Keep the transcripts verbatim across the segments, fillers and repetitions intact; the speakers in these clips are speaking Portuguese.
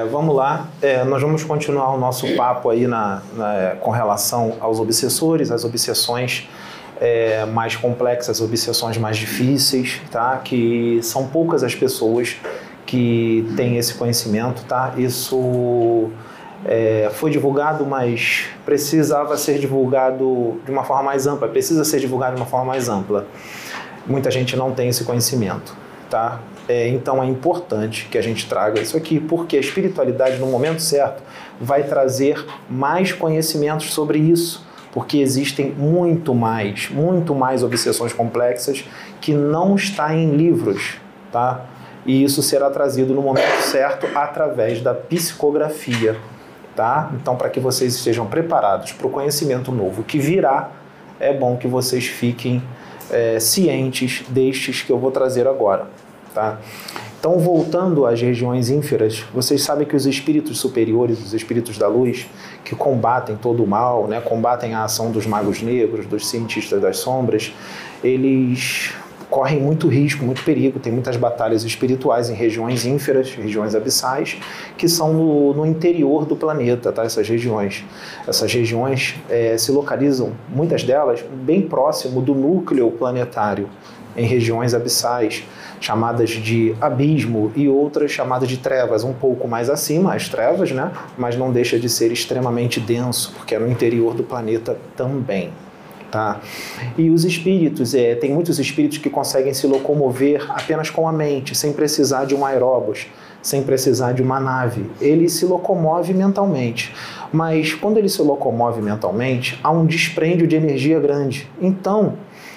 vamos lá, é, nós vamos continuar o nosso papo aí na, na, com relação aos obsessores, as obsessões é, mais complexas, as obsessões mais difíceis, tá? Que são poucas as pessoas que têm esse conhecimento, tá? Isso é, foi divulgado, mas precisava ser divulgado de uma forma mais ampla, precisa ser divulgado de uma forma mais ampla. Muita gente não tem esse conhecimento, tá? É, então é importante que a gente traga isso aqui, porque a espiritualidade, no momento certo, vai trazer mais conhecimentos sobre isso, porque existem muito mais, muito mais obsessões complexas que não está em livros, tá? E isso será trazido no momento certo através da psicografia, tá? Então, para que vocês estejam preparados para o conhecimento novo que virá, é bom que vocês fiquem é, cientes destes que eu vou trazer agora. Tá? Então, voltando às regiões ínferas, vocês sabem que os espíritos superiores, os espíritos da luz, que combatem todo o mal, né, combatem a ação dos magos negros, dos cientistas das sombras, eles correm muito risco, muito perigo, tem muitas batalhas espirituais em regiões ínferas, regiões abissais, que são no, no interior do planeta, tá? Essas regiões. Essas regiões é, se localizam, muitas delas, bem próximo do núcleo planetário, em regiões abissais, chamadas de abismo, e outras chamadas de trevas, um pouco mais acima, as trevas, né? Mas não deixa de ser extremamente denso, porque é no interior do planeta também. Tá? E os espíritos, é, tem muitos espíritos que conseguem se locomover apenas com a mente, sem precisar de um aeróbus, sem precisar de uma nave. Ele se locomove mentalmente, mas quando ele se locomove mentalmente, há um dispêndio de energia grande. Então,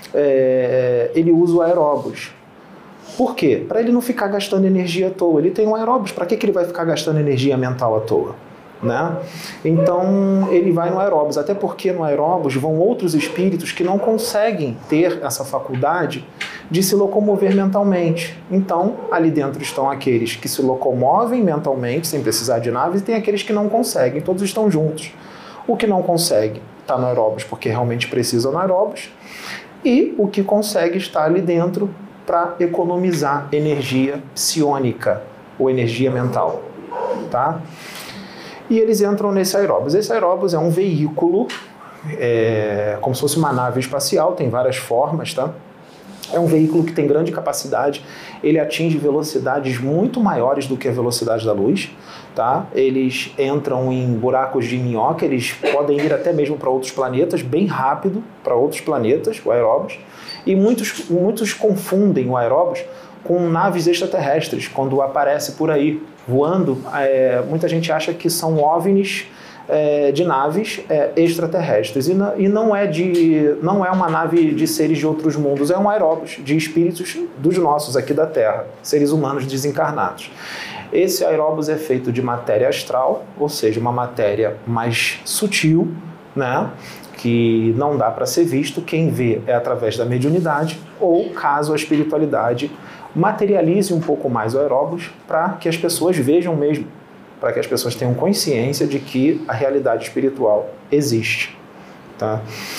é, ele usa o aeróbus. Por quê? Para ele não ficar gastando energia à toa. Ele tem um aeróbus, para que, que ele vai ficar gastando energia mental à toa? Né? Então ele vai no aeróbus, até porque no aeróbus vão outros espíritos que não conseguem ter essa faculdade de se locomover mentalmente. Então ali dentro estão aqueles que se locomovem mentalmente sem precisar de naves, e tem aqueles que não conseguem, todos estão juntos. O que não consegue está no aeróbus porque realmente precisa no aeróbus, e o que consegue está ali dentro para economizar energia psiônica ou energia mental, tá? E eles entram nesse aeróbus. Esse aeróbus é um veículo, é, como se fosse uma nave espacial, tem várias formas, tá? É um veículo que tem grande capacidade, ele atinge velocidades muito maiores do que a velocidade da luz, tá? Eles entram em buracos de minhoca, eles podem ir até mesmo para outros planetas, bem rápido para outros planetas, o aeróbus, e muitos, muitos confundem o aeróbus com naves extraterrestres, quando aparece por aí voando. É, muita gente acha que são OVNIs é, de naves é, extraterrestres, e, na, e não, é de, não é uma nave de seres de outros mundos, é um aeróbus de espíritos dos nossos aqui da Terra, seres humanos desencarnados. Esse aeróbus é feito de matéria astral, ou seja, uma matéria mais sutil, né? Que não dá para ser visto, quem vê é através da mediunidade, ou caso a espiritualidade materialize um pouco mais o aeróbus para que as pessoas vejam mesmo, para que as pessoas tenham consciência de que a realidade espiritual existe. Tá?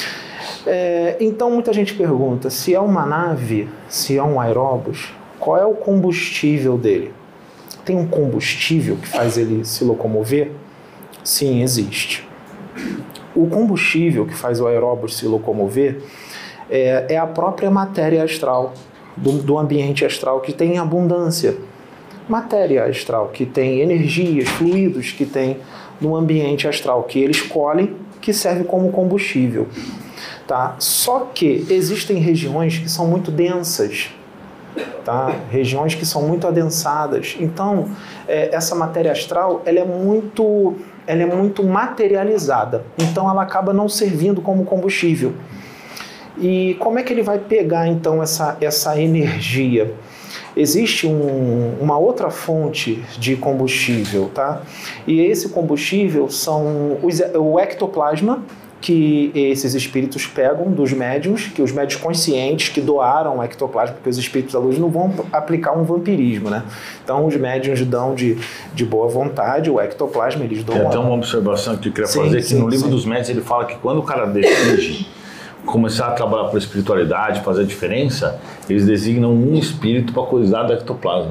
É, então muita gente pergunta, se é uma nave, se é um aeróbus, qual é o combustível dele? Tem um combustível que faz ele se locomover? Sim, existe. O combustível que faz o aeróbus se locomover é, é a própria matéria astral, do, do ambiente astral, que tem abundância. Matéria astral, que tem energias, fluidos que tem no ambiente astral, que eles colhem, que serve como combustível. Tá? Só que existem regiões que são muito densas, tá? Regiões que são muito adensadas. Então, é, essa matéria astral ela é muito... ela é muito materializada, então ela acaba não servindo como combustível. E como é que ele vai pegar então essa, essa energia? Existe um, uma outra fonte de combustível, tá? E esse combustível são os, o ectoplasma, que esses espíritos pegam dos médiuns, que os médiuns conscientes que doaram o ectoplasma, porque os espíritos da luz não vão aplicar um vampirismo, né? Então os médiuns dão de, de boa vontade o ectoplasma, eles dão... Tem até uma observação que eu queria sim, fazer, sim, que no livro sim. dos médiuns ele fala que quando o cara decide começar a trabalhar por espiritualidade, fazer a diferença, eles designam um espírito para cuidar do ectoplasma.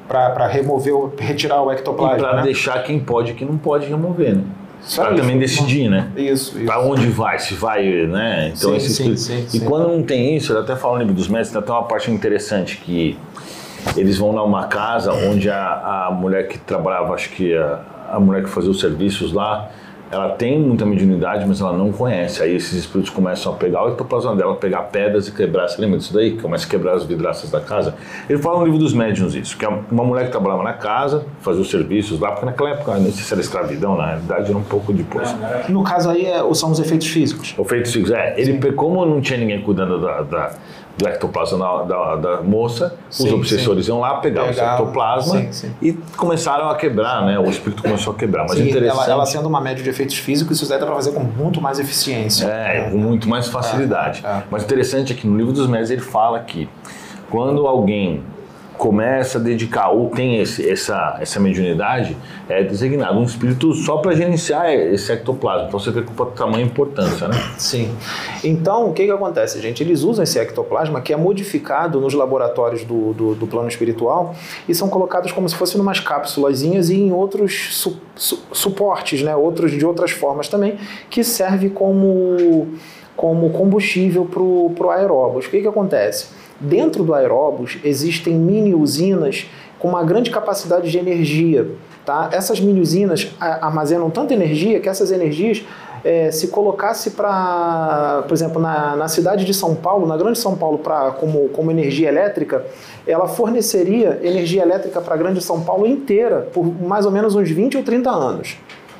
para remover, retirar o ectoplasma. E para né? deixar quem pode e quem não pode remover, né? Para também decidir, né? Isso, isso. Para onde vai, se vai, né? Então, sim, esse sim, sim, E sim. quando não tem isso, eu até falo no livro dos mestres, tem uma parte interessante que eles vão numa casa onde a, a mulher que trabalhava, acho que a, a mulher que fazia os serviços lá, ela tem muita mediunidade, mas ela não conhece. Aí esses espíritos começam a pegar o ectoplasma dela, pegar pedras e quebrar. Você lembra disso daí? Começa a quebrar as vidraças da casa. Ele fala no livro dos médiuns isso, que é uma mulher que trabalhava na casa, fazia os serviços lá, porque naquela época, não sei se era escravidão, na realidade era um pouco depois. No caso aí é, são os efeitos físicos. Efeitos físicos, é. Ele, como não tinha ninguém cuidando da... da do ectoplasma da, da, da moça, sim, os obsessores sim. iam lá, pegavam esse ectoplasma sim, sim. e começaram a quebrar, né? O espírito começou a quebrar. Mas sim, interessante... ela, ela sendo uma média de efeitos físicos, isso daí dá para fazer com muito mais eficiência. É, com muito mais facilidade. É, é. Mas interessante é que no livro dos médiuns ele fala que quando alguém começa a dedicar ou tem esse, essa, essa mediunidade, é designado um espírito só para gerenciar esse ectoplasma. Então você vê com o tamanho e importância, né? Sim. Então, o que que acontece, gente? Eles usam esse ectoplasma que é modificado nos laboratórios do, do, do plano espiritual e são colocados como se fossem umas cápsulazinhas e em outros su, su, suportes, né? Outros de outras formas também, que serve como, como combustível para o aeróbus. O que que acontece? Dentro do aeróbus existem mini usinas com uma grande capacidade de energia. Tá? Essas mini usinas armazenam tanta energia que essas energias, é, se colocasse para, por exemplo, na, na cidade de São Paulo, na grande São Paulo, pra, como, como energia elétrica, ela forneceria energia elétrica para a grande São Paulo inteira por mais ou menos uns vinte ou trinta anos.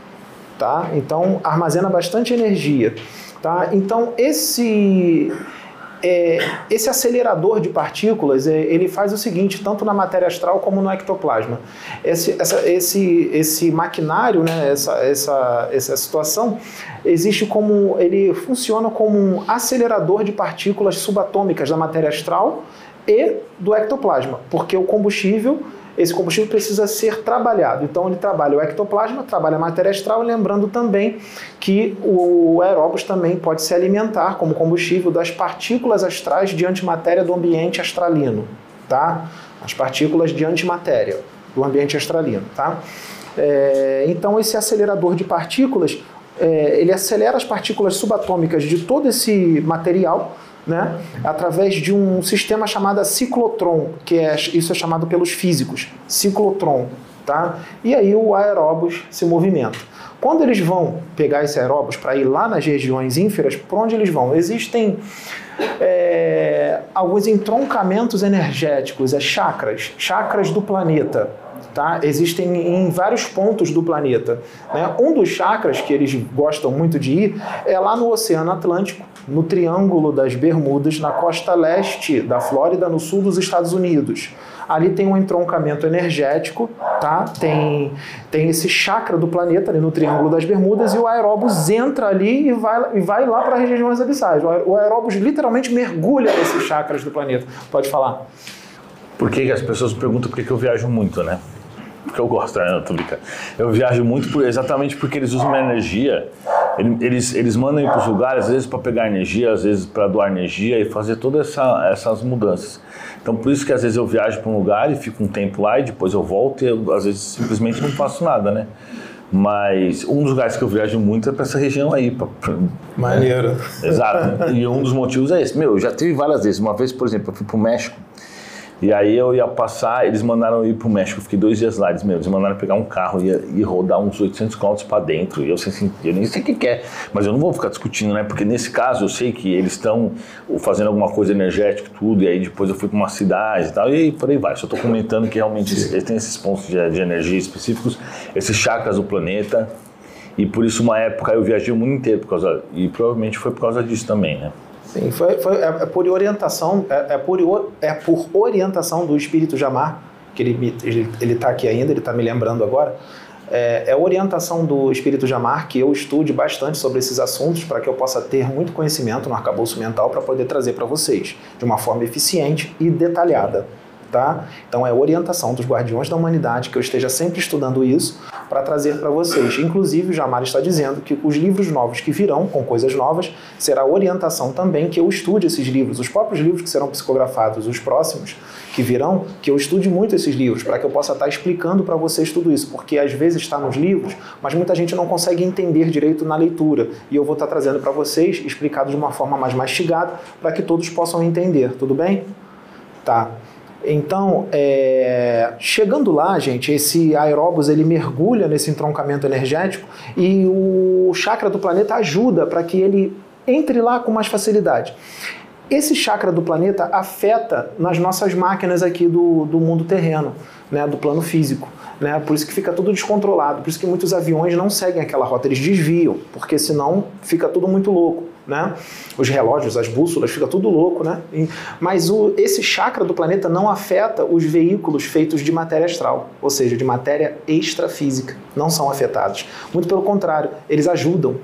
Tá? Então, armazena bastante energia. Tá? Então, esse... É, esse acelerador de partículas, é, ele faz o seguinte, tanto na matéria astral como no ectoplasma. Esse, essa, esse, esse maquinário, né, essa, essa, essa situação, existe como, ele funciona como um acelerador de partículas subatômicas da matéria astral e do ectoplasma, porque o combustível, esse combustível precisa ser trabalhado. Então ele trabalha o ectoplasma, trabalha a matéria astral, lembrando também que o aeróbus também pode se alimentar como combustível das partículas astrais de antimatéria do ambiente astralino, tá? As partículas de antimatéria do ambiente astralino, tá? É, então esse acelerador de partículas, é, ele acelera as partículas subatômicas de todo esse material, né, através de um sistema chamado ciclotron, que é, isso é chamado pelos físicos, ciclotron, tá? E aí o aeróbus se movimenta. Quando eles vão pegar esse aeróbus para ir lá nas regiões ínferas, por onde eles vão? Existem é, alguns entroncamentos energéticos, as chakras, chakras do planeta. Tá? Existem em vários pontos do planeta. Né? Um dos chakras que eles gostam muito de ir é lá no Oceano Atlântico, no Triângulo das Bermudas, na costa leste da Flórida, no sul dos Estados Unidos. Ali tem um entroncamento energético, tá? tem, tem esse chakra do planeta ali no Triângulo das Bermudas e o aeróbus entra ali e vai, e vai lá para as regiões abissais. O aeróbus literalmente mergulha nesses chakras do planeta. Pode falar. Por que as pessoas perguntam por que eu viajo muito, né? Porque eu gosto, né? Não, tô brincando. Eu viajo muito por, exatamente porque eles usam minha energia. Eles, eles mandam ir para os lugares, às vezes para pegar energia, às vezes para doar energia e fazer todas essa, essas mudanças. Então, por isso que às vezes eu viajo para um lugar e fico um tempo lá e depois eu volto e eu, às vezes simplesmente não faço nada, né? Mas um dos lugares que eu viajo muito é para essa região aí. Pra, pra, Maneiro. Né? Exato. E um dos motivos é esse. Meu, eu já tive várias vezes. Uma vez, por exemplo, eu fui para o México. E aí eu ia passar, eles mandaram eu ir pro México, eu fiquei dois dias lá, eles, meu, eles mandaram pegar um carro e, e rodar uns oitocentos quilômetros para dentro, e eu, assim, eu nem sei o que que é, mas eu não vou ficar discutindo, né, porque nesse caso eu sei que eles estão fazendo alguma coisa energética e tudo, e aí depois eu fui para uma cidade e tal, e aí por aí vai, só tô comentando que realmente eles têm esses pontos de, de energia específicos, esses chakras do planeta, e por isso uma época eu viajei o mundo inteiro, por causa, e provavelmente foi por causa disso também, né. Sim, foi, foi, é, é por orientação, é, é, por, é por orientação do Espírito Jamar, que ele ele ele está aqui ainda, ele está me lembrando agora, é, é orientação do Espírito Jamar que eu estude bastante sobre esses assuntos para que eu possa ter muito conhecimento no arcabouço mental para poder trazer para vocês de uma forma eficiente e detalhada. Tá? Então é orientação dos guardiões da humanidade que eu esteja sempre estudando isso para trazer para vocês. Inclusive, o Jamar está dizendo que os livros novos que virão, com coisas novas, será orientação também que eu estude esses livros, os próprios livros que serão psicografados, os próximos que virão, que eu estude muito esses livros, para que eu possa estar explicando para vocês tudo isso, porque às vezes está nos livros, mas muita gente não consegue entender direito na leitura, e eu vou estar trazendo para vocês, explicado de uma forma mais mastigada, para que todos possam entender, tudo bem? Tá. Então, é, chegando lá, gente, esse aeróbus ele mergulha nesse entroncamento energético e o chakra do planeta ajuda para que ele entre lá com mais facilidade. Esse chakra do planeta afeta nas nossas máquinas aqui do, do mundo terreno, né, do plano físico. Né? Por isso que fica tudo descontrolado, por isso que muitos aviões não seguem aquela rota, eles desviam, porque senão fica tudo muito louco. Né? Os relógios, as bússolas, fica tudo louco, né? E, mas o, esse chakra do planeta não afeta os veículos feitos de matéria astral, ou seja, de matéria extrafísica, não são afetados. Muito pelo contrário, eles ajudam,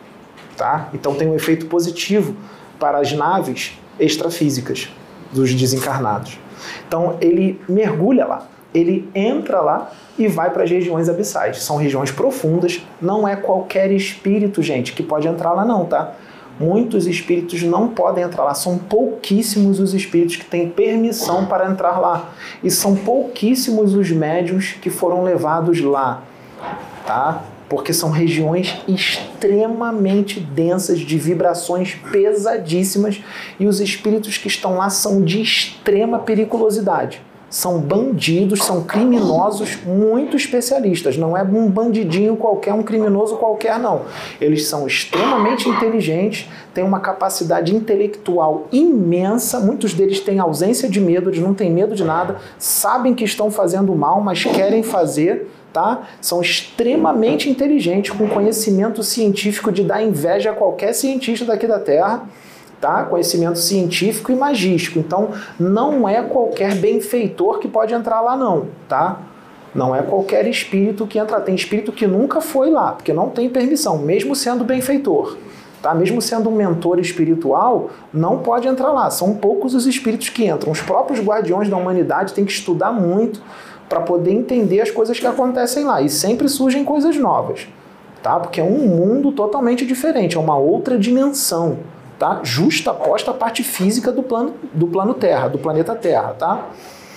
tá? Então tem um efeito positivo para as naves extrafísicas dos desencarnados. Então ele mergulha lá, ele entra lá e vai para as regiões abissais. São regiões profundas, não é qualquer espírito, gente, que pode entrar lá não, tá? Muitos espíritos não podem entrar lá, são pouquíssimos os espíritos que têm permissão para entrar lá. E são pouquíssimos os médiuns que foram levados lá, tá? Porque são regiões extremamente densas, de vibrações pesadíssimas, e os espíritos que estão lá são de extrema periculosidade. São bandidos, são criminosos muito especialistas. Não é um bandidinho qualquer, um criminoso qualquer, não. Eles são extremamente inteligentes, têm uma capacidade intelectual imensa. Muitos deles têm ausência de medo, eles não têm medo de nada, sabem que estão fazendo mal, mas querem fazer, tá? São extremamente inteligentes, com conhecimento científico de dar inveja a qualquer cientista daqui da Terra. Tá? Conhecimento científico e magístico. Então, não é qualquer benfeitor que pode entrar lá, não. Tá? Não é qualquer espírito que entra. Tem espírito que nunca foi lá, porque não tem permissão, mesmo sendo benfeitor. Tá? Mesmo sendo um mentor espiritual, não pode entrar lá. São poucos os espíritos que entram. Os próprios guardiões da humanidade têm que estudar muito para poder entender as coisas que acontecem lá. E sempre surgem coisas novas. Tá? Porque é um mundo totalmente diferente, é uma outra dimensão. Tá? Justaposta à parte física do plano, do plano Terra, do planeta Terra. Tá?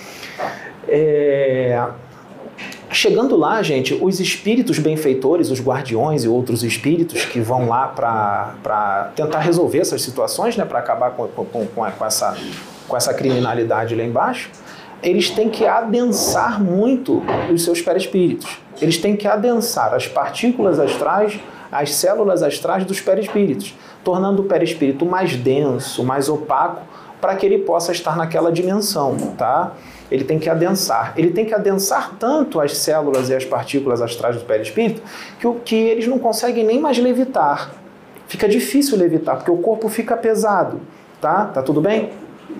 É... Chegando lá, gente, os espíritos benfeitores, os guardiões e outros espíritos que vão lá para tentar resolver essas situações, né, para acabar com, com, com, com, essa, com essa criminalidade lá embaixo, eles têm que adensar muito os seus perispíritos. Eles têm que adensar as partículas astrais, as células astrais dos perispíritos, tornando o perispírito mais denso, mais opaco, para que ele possa estar naquela dimensão, tá? Ele tem que adensar. Ele tem que adensar tanto as células e as partículas astrais do perispírito que, que eles não conseguem nem mais levitar. Fica difícil levitar, porque o corpo fica pesado, tá? Tá tudo bem?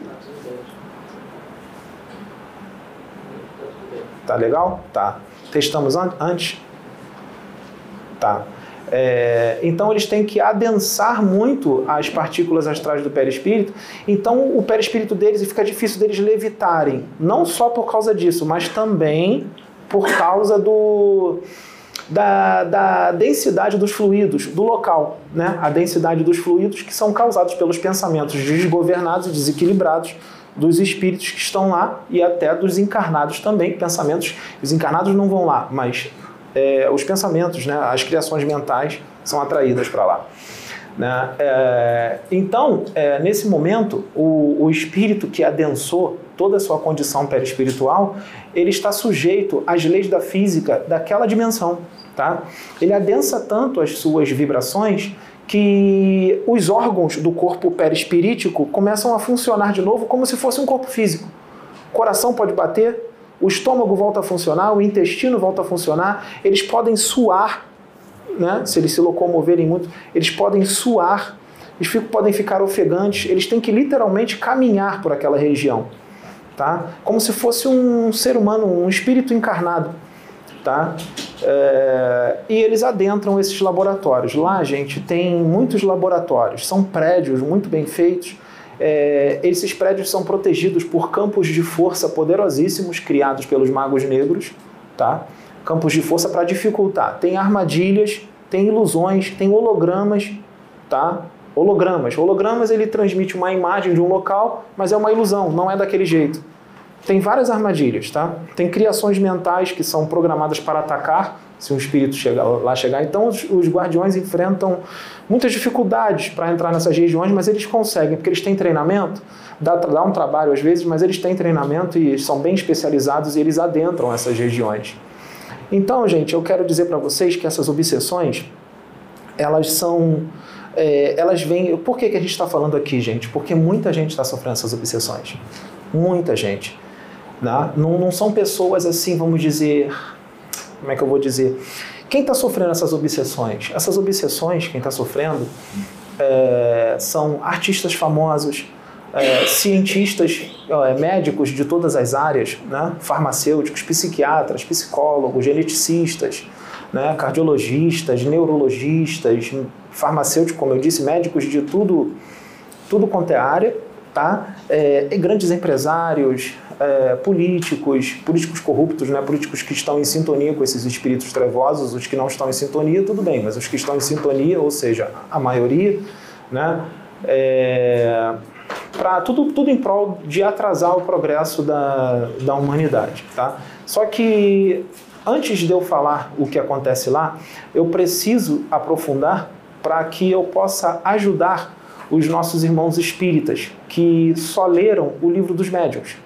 Tá legal? Tá. Testamos an- antes? Tá. É, então eles têm que adensar muito as partículas astrais do perispírito, então o perispírito deles fica difícil deles levitarem, não só por causa disso, mas também por causa do, da, da densidade dos fluidos do local, né? A densidade dos fluidos que são causados pelos pensamentos desgovernados e desequilibrados dos espíritos que estão lá e até dos encarnados também, pensamentos, os encarnados não vão lá, mas É, os pensamentos, né, as criações mentais são atraídas para lá. Né? É, então, é, nesse momento, o, o espírito que adensou toda a sua condição perispiritual, ele está sujeito às leis da física daquela dimensão. Tá? Ele adensa tanto as suas vibrações que os órgãos do corpo perispirítico começam a funcionar de novo como se fosse um corpo físico. O coração pode bater, o estômago volta a funcionar, o intestino volta a funcionar, eles podem suar, né? Se eles se locomoverem muito, eles podem suar, eles ficam, podem ficar ofegantes, eles têm que literalmente caminhar por aquela região, tá? Como se fosse um ser humano, um espírito encarnado. Tá? É, e eles adentram esses laboratórios. Lá, gente, tem muitos laboratórios, são prédios muito bem feitos. É, esses prédios são protegidos por campos de força poderosíssimos criados pelos magos negros, tá? campos de força para dificultar. Tem armadilhas, tem ilusões, tem hologramas, tá? Hologramas. Hologramas, ele transmite uma imagem de um local, mas é uma ilusão, não é daquele jeito. Tem várias armadilhas, tá? Tem criações mentais que são programadas para atacar, se um espírito chegar, lá chegar. Então, os, os guardiões enfrentam muitas dificuldades para entrar nessas regiões, mas eles conseguem, porque eles têm treinamento, dá, dá um trabalho às vezes, mas eles têm treinamento e são bem especializados e eles adentram essas regiões. Então, gente, eu quero dizer para vocês que essas obsessões, elas são... É, elas vêm... Por que, que a gente está falando aqui, gente? Porque muita gente está sofrendo essas obsessões. Muita gente. Né? Não, não são pessoas assim, vamos dizer... Como é que eu vou dizer? Quem está sofrendo essas obsessões? Essas obsessões, quem está sofrendo, é, são artistas famosos, é, cientistas, é, médicos de todas as áreas, né? Farmacêuticos, psiquiatras, psicólogos, geneticistas, né? Cardiologistas, neurologistas, farmacêuticos, como eu disse, médicos de tudo, tudo quanto é área, tá? É, e grandes empresários, é, políticos, políticos corruptos, né? Políticos que estão em sintonia com esses espíritos trevosos, os que não estão em sintonia, tudo bem, mas os que estão em sintonia, ou seja, a maioria, né? É, para tudo, tudo em prol de atrasar o progresso da, da humanidade, tá? Só que antes de eu falar o que acontece lá, eu preciso aprofundar para que eu possa ajudar os nossos irmãos espíritas que só leram o livro dos médiuns,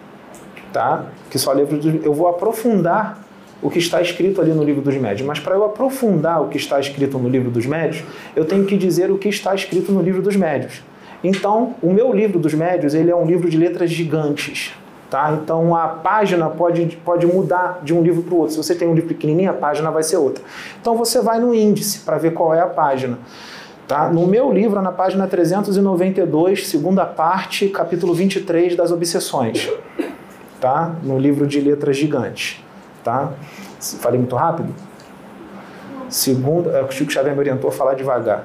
tá? Que só leram do... Eu vou aprofundar o que está escrito ali no livro dos médiuns, mas para eu aprofundar o que está escrito no livro dos médiuns, eu tenho que dizer o que está escrito no livro dos médiuns. Então, o meu livro dos médiuns, ele é um livro de letras gigantes, tá? Então, a página pode, pode mudar de um livro para o outro. Se você tem um livro pequenininho, a página vai ser outra. Então, você vai no índice para ver qual é a página. Tá? No meu livro, na página trezentos e noventa e dois, segunda parte, capítulo vinte e três das obsessões. Tá? No livro de letras gigantes. Tá? Falei muito rápido? Segunda, o Chico Xavier me orientou a falar devagar.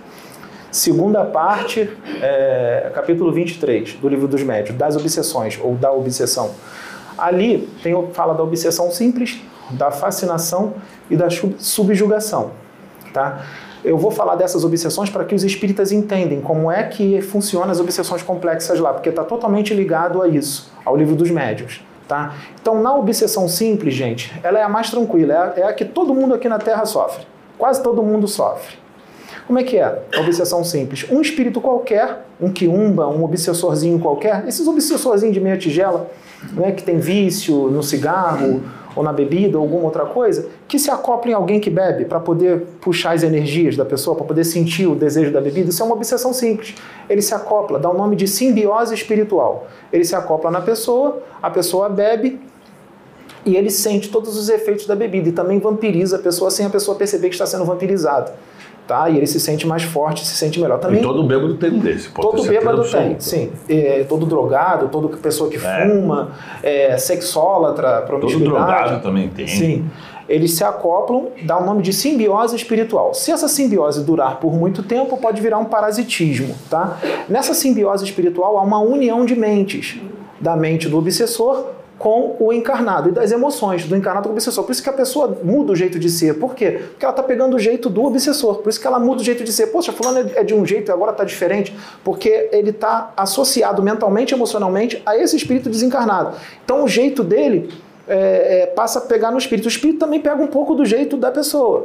Segunda parte, é, capítulo vinte e três, do livro dos médiuns, das obsessões, ou da obsessão. Ali tem, fala da obsessão simples, da fascinação e da subjugação. Tá? Eu vou falar dessas obsessões para que os espíritas entendam como é que funcionam as obsessões complexas lá, porque está totalmente ligado a isso, ao livro dos médiuns. Tá? Então, na obsessão simples, gente, ela é a mais tranquila, é a, é a que todo mundo aqui na Terra sofre. Quase todo mundo sofre. Como é que é a obsessão simples? Um espírito qualquer, um quiumba, um obsessorzinho qualquer, esses obsessorzinhos de meia tigela, né, que tem vício no cigarro ou na bebida ou alguma outra coisa, que se acopla em alguém que bebe para poder puxar as energias da pessoa, para poder sentir o desejo da bebida, isso é uma obsessão simples. Ele se acopla, dá o nome de simbiose espiritual. Ele se acopla na pessoa, a pessoa bebe e ele sente todos os efeitos da bebida e também vampiriza a pessoa sem a pessoa perceber que está sendo vampirizada. Tá? E ele se sente mais forte, se sente melhor. Também, e todo bêbado tem um desse. Todo bêbado tem, sim. É, todo drogado, toda pessoa que é. fuma, é, sexólatra, promiscuidade. Todo drogado também tem. Sim. Eles se acoplam, dá o nome de simbiose espiritual. Se essa simbiose durar por muito tempo, pode virar um parasitismo. Tá? Nessa simbiose espiritual há uma união de mentes, da mente do obsessor com o encarnado e das emoções do encarnado com o obsessor. Por isso que a pessoa muda o jeito de ser. Por quê? Porque ela está pegando o jeito do obsessor. Por isso que ela muda o jeito de ser. Poxa, fulano é de um jeito e agora está diferente. Porque ele está associado mentalmente, emocionalmente a esse espírito desencarnado. Então o jeito dele é, é, passa a pegar no espírito. O espírito também pega um pouco do jeito da pessoa.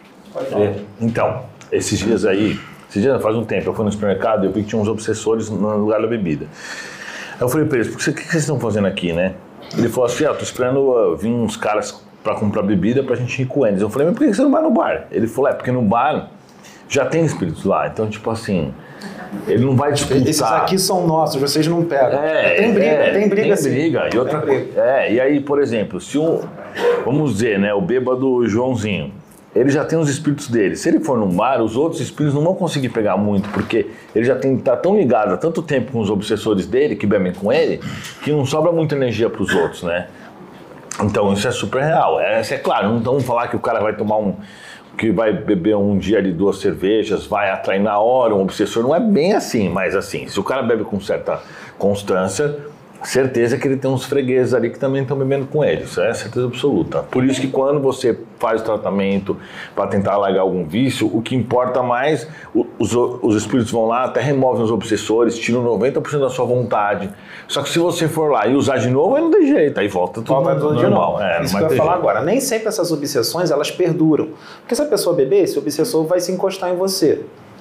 É, então, esses dias aí, esses dias faz um tempo, eu fui no supermercado e eu vi que tinha uns obsessores no lugar da bebida. Eu falei para eles, o que vocês estão fazendo aqui, né? Ele falou assim, ah, tô esperando uh, vir uns caras para comprar bebida pra gente ir com eles. Eu falei, mas por que você não vai no bar? Ele falou, é porque no bar já tem espíritos lá. Então, tipo assim, ele não vai disputar. Esses aqui são nossos, vocês não pegam. É, tem briga, é, tem briga tem sim. briga. E outra coisa. É, e aí, por exemplo, se um, vamos dizer, né, o bêbado Joãozinho, ele já tem os espíritos dele. Se ele for num bar, os outros espíritos não vão conseguir pegar muito, porque ele já tem tá tão ligado há tanto tempo com os obsessores dele, que bebem com ele, que não sobra muita energia para os outros, né? Então isso é super real. É, é claro, não vamos falar que o cara vai tomar um... que vai beber um dia ali duas cervejas, vai atrair na hora um obsessor. Não é bem assim, mas assim, se o cara bebe com certa constância, certeza que ele tem uns fregueses ali que também estão bebendo com ele, isso é certeza absoluta. Por isso que quando você faz o tratamento para tentar largar algum vício, o que importa mais, os, os espíritos vão lá, até removem os obsessores, tiram noventa por cento da sua vontade. Só que se você for lá e usar de novo, aí não tem jeito, aí volta tudo, volta tudo normal. É, isso que eu ia falar agora, nem sempre essas obsessões elas perduram. Porque se a pessoa beber, esse obsessor vai se encostar em você,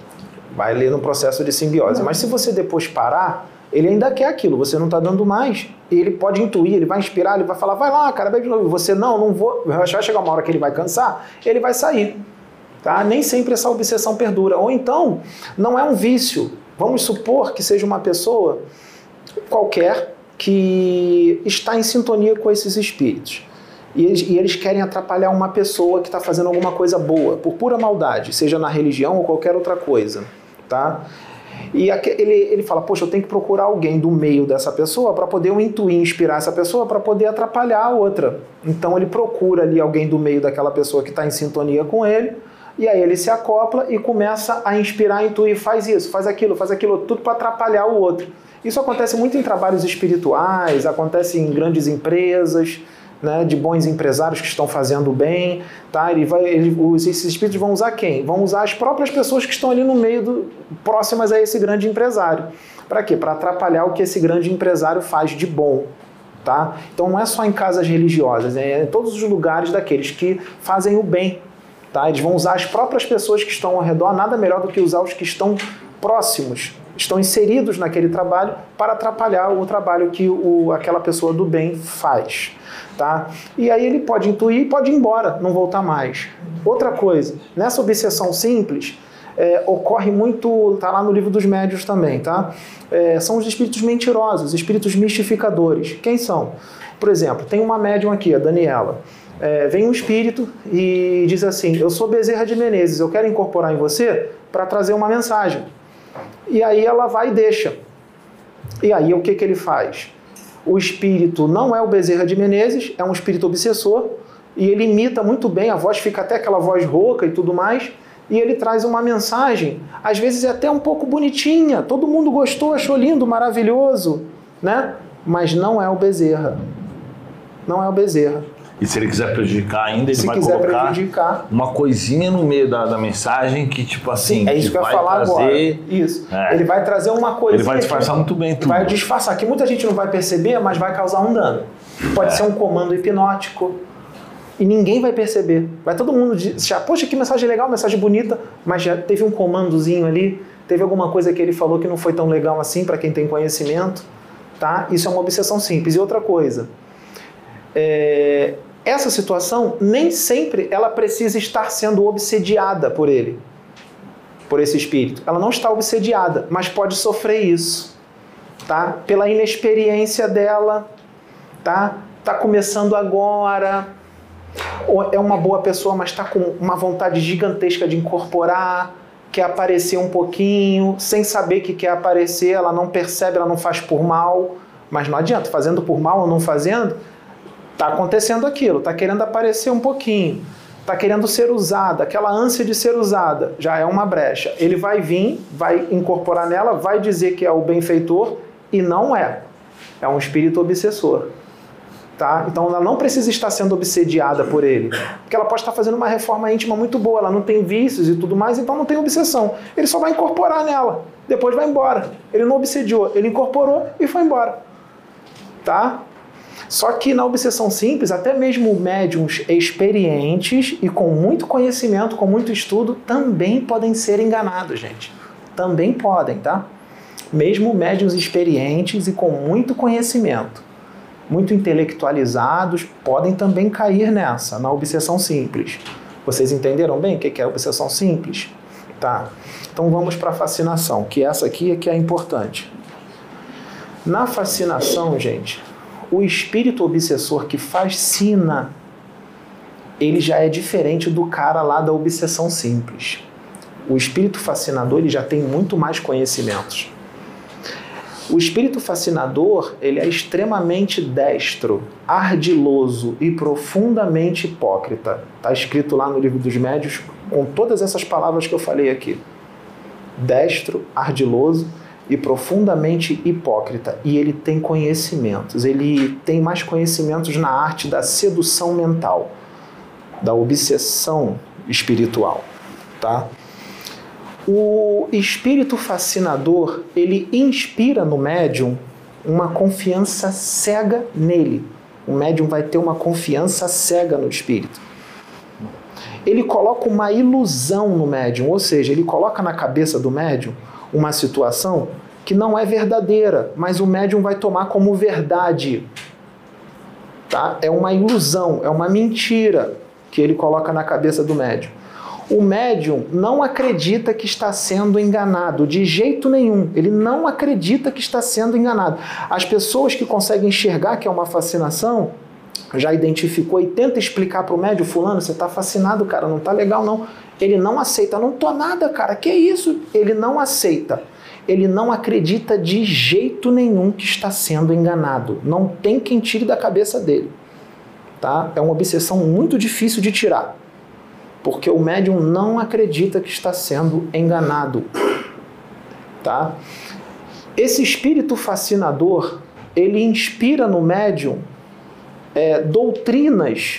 vai ler no processo de simbiose. Mas se você depois parar, ele ainda quer aquilo, você não está dando mais, e ele pode intuir, ele vai inspirar, ele vai falar, vai lá, cara, bebe de novo. Você, não, não vou, vai chegar uma hora que ele vai cansar, ele vai sair. Tá? Nem sempre essa obsessão perdura. Ou então, não é um vício. Vamos supor que seja uma pessoa qualquer que está em sintonia com esses espíritos. E eles, e eles querem atrapalhar uma pessoa que está fazendo alguma coisa boa, por pura maldade, seja na religião ou qualquer outra coisa. Tá? E ele, ele fala, poxa, eu tenho que procurar alguém do meio dessa pessoa para poder eu intuir, inspirar essa pessoa para poder atrapalhar a outra. Então ele procura ali alguém do meio daquela pessoa que está em sintonia com ele, e aí ele se acopla e começa a inspirar, intuir, faz isso, faz aquilo, faz aquilo, tudo para atrapalhar o outro. Isso acontece muito em trabalhos espirituais, acontece em grandes empresas, né, de bons empresários que estão fazendo bem, tá? Ele vai, ele, os, esses espíritos vão usar quem? Vão usar as próprias pessoas que estão ali no meio, do, próximas a esse grande empresário. Para quê? Para atrapalhar o que esse grande empresário faz de bom. Tá? Então não é só em casas religiosas, é em todos os lugares daqueles que fazem o bem. Tá? Eles vão usar as próprias pessoas que estão ao redor, nada melhor do que usar os que estão próximos, estão inseridos naquele trabalho para atrapalhar o trabalho que o, aquela pessoa do bem faz. Tá? E aí ele pode intuir e pode ir embora, não voltar mais. Outra coisa, nessa obsessão simples, é, ocorre muito, tá lá no livro dos médiuns também, tá? É, são os espíritos mentirosos, espíritos mistificadores. Quem são? Por exemplo, tem uma médium aqui, a Daniela. É, vem um espírito e diz assim, eu sou Bezerra de Menezes, eu quero incorporar em você para trazer uma mensagem. E aí ela vai e deixa. E aí o que, que ele faz? O espírito não é o Bezerra de Menezes, é um espírito obsessor, e ele imita muito bem, a voz fica até aquela voz rouca e tudo mais, e ele traz uma mensagem, às vezes é até um pouco bonitinha, todo mundo gostou, achou lindo, maravilhoso, né? Mas não é o Bezerra. Não é o Bezerra. E se ele quiser prejudicar ainda, ele se vai quiser colocar prejudicar, uma coisinha no meio da, da mensagem que, tipo assim, sim, é isso que, que eu ia falar trazer... agora. Isso. É. Ele vai trazer uma coisa. Ele vai disfarçar muito bem tudo. Vai disfarçar, que muita gente não vai perceber, mas vai causar um dano. Pode é. ser um comando hipnótico e ninguém vai perceber. Vai todo mundo já, poxa, que mensagem legal, mensagem bonita, mas já teve um comandozinho ali, teve alguma coisa que ele falou que não foi tão legal assim para quem tem conhecimento, tá? Isso é uma obsessão simples. E outra coisa, é... essa situação nem sempre ela precisa estar sendo obsediada por ele, por esse espírito. Ela não está obsediada, mas pode sofrer isso, tá? Pela inexperiência dela, tá? Tá começando agora, ou é uma boa pessoa, mas está com uma vontade gigantesca de incorporar, quer aparecer um pouquinho, sem saber que quer aparecer, ela não percebe, ela não faz por mal, mas não adianta, fazendo por mal ou não fazendo, está acontecendo aquilo, está querendo aparecer um pouquinho, está querendo ser usada, aquela ânsia de ser usada, já é uma brecha. Ele vai vir, vai incorporar nela, vai dizer que é o benfeitor e não é. É um espírito obsessor. Tá? Então ela não precisa estar sendo obsediada por ele, porque ela pode estar fazendo uma reforma íntima muito boa, ela não tem vícios e tudo mais, então não tem obsessão. Ele só vai incorporar nela, depois vai embora. Ele não obsediou, ele incorporou e foi embora. Tá? Só que na obsessão simples, até mesmo médiuns experientes e com muito conhecimento, com muito estudo, também podem ser enganados, gente. Também podem, tá? Mesmo médiuns experientes e com muito conhecimento, muito intelectualizados, podem também cair nessa, na obsessão simples. Vocês entenderam bem o que é a obsessão simples? Tá. Então vamos para a fascinação, que essa aqui é que é importante. Na fascinação, gente, o espírito obsessor que fascina, ele já é diferente do cara lá da obsessão simples. O espírito fascinador, ele já tem muito mais conhecimentos. O espírito fascinador, ele é extremamente destro, ardiloso e profundamente hipócrita. Está escrito lá no livro dos médiuns com todas essas palavras que eu falei aqui. Destro, ardiloso e profundamente hipócrita, e ele tem conhecimentos, ele tem mais conhecimentos na arte da sedução mental, da obsessão espiritual, tá? O espírito fascinador, ele inspira no médium uma confiança cega nele. O médium vai ter uma confiança cega no espírito. Ele coloca uma ilusão no médium, ou seja, ele coloca na cabeça do médium uma situação que não é verdadeira, mas o médium vai tomar como verdade. Tá? É uma ilusão, é uma mentira que ele coloca na cabeça do médium. O médium não acredita que está sendo enganado, de jeito nenhum. Ele não acredita que está sendo enganado. As pessoas que conseguem enxergar que é uma fascinação, já identificou e tenta explicar para o médium, fulano, você está fascinado, cara, não está legal não. Ele não aceita, não tô nada, cara, que isso? Ele não aceita. Ele não acredita de jeito nenhum que está sendo enganado. Não tem quem tire da cabeça dele. Tá? É uma obsessão muito difícil de tirar. Porque o médium não acredita que está sendo enganado. Tá? Esse espírito fascinador, ele inspira no médium é, doutrinas,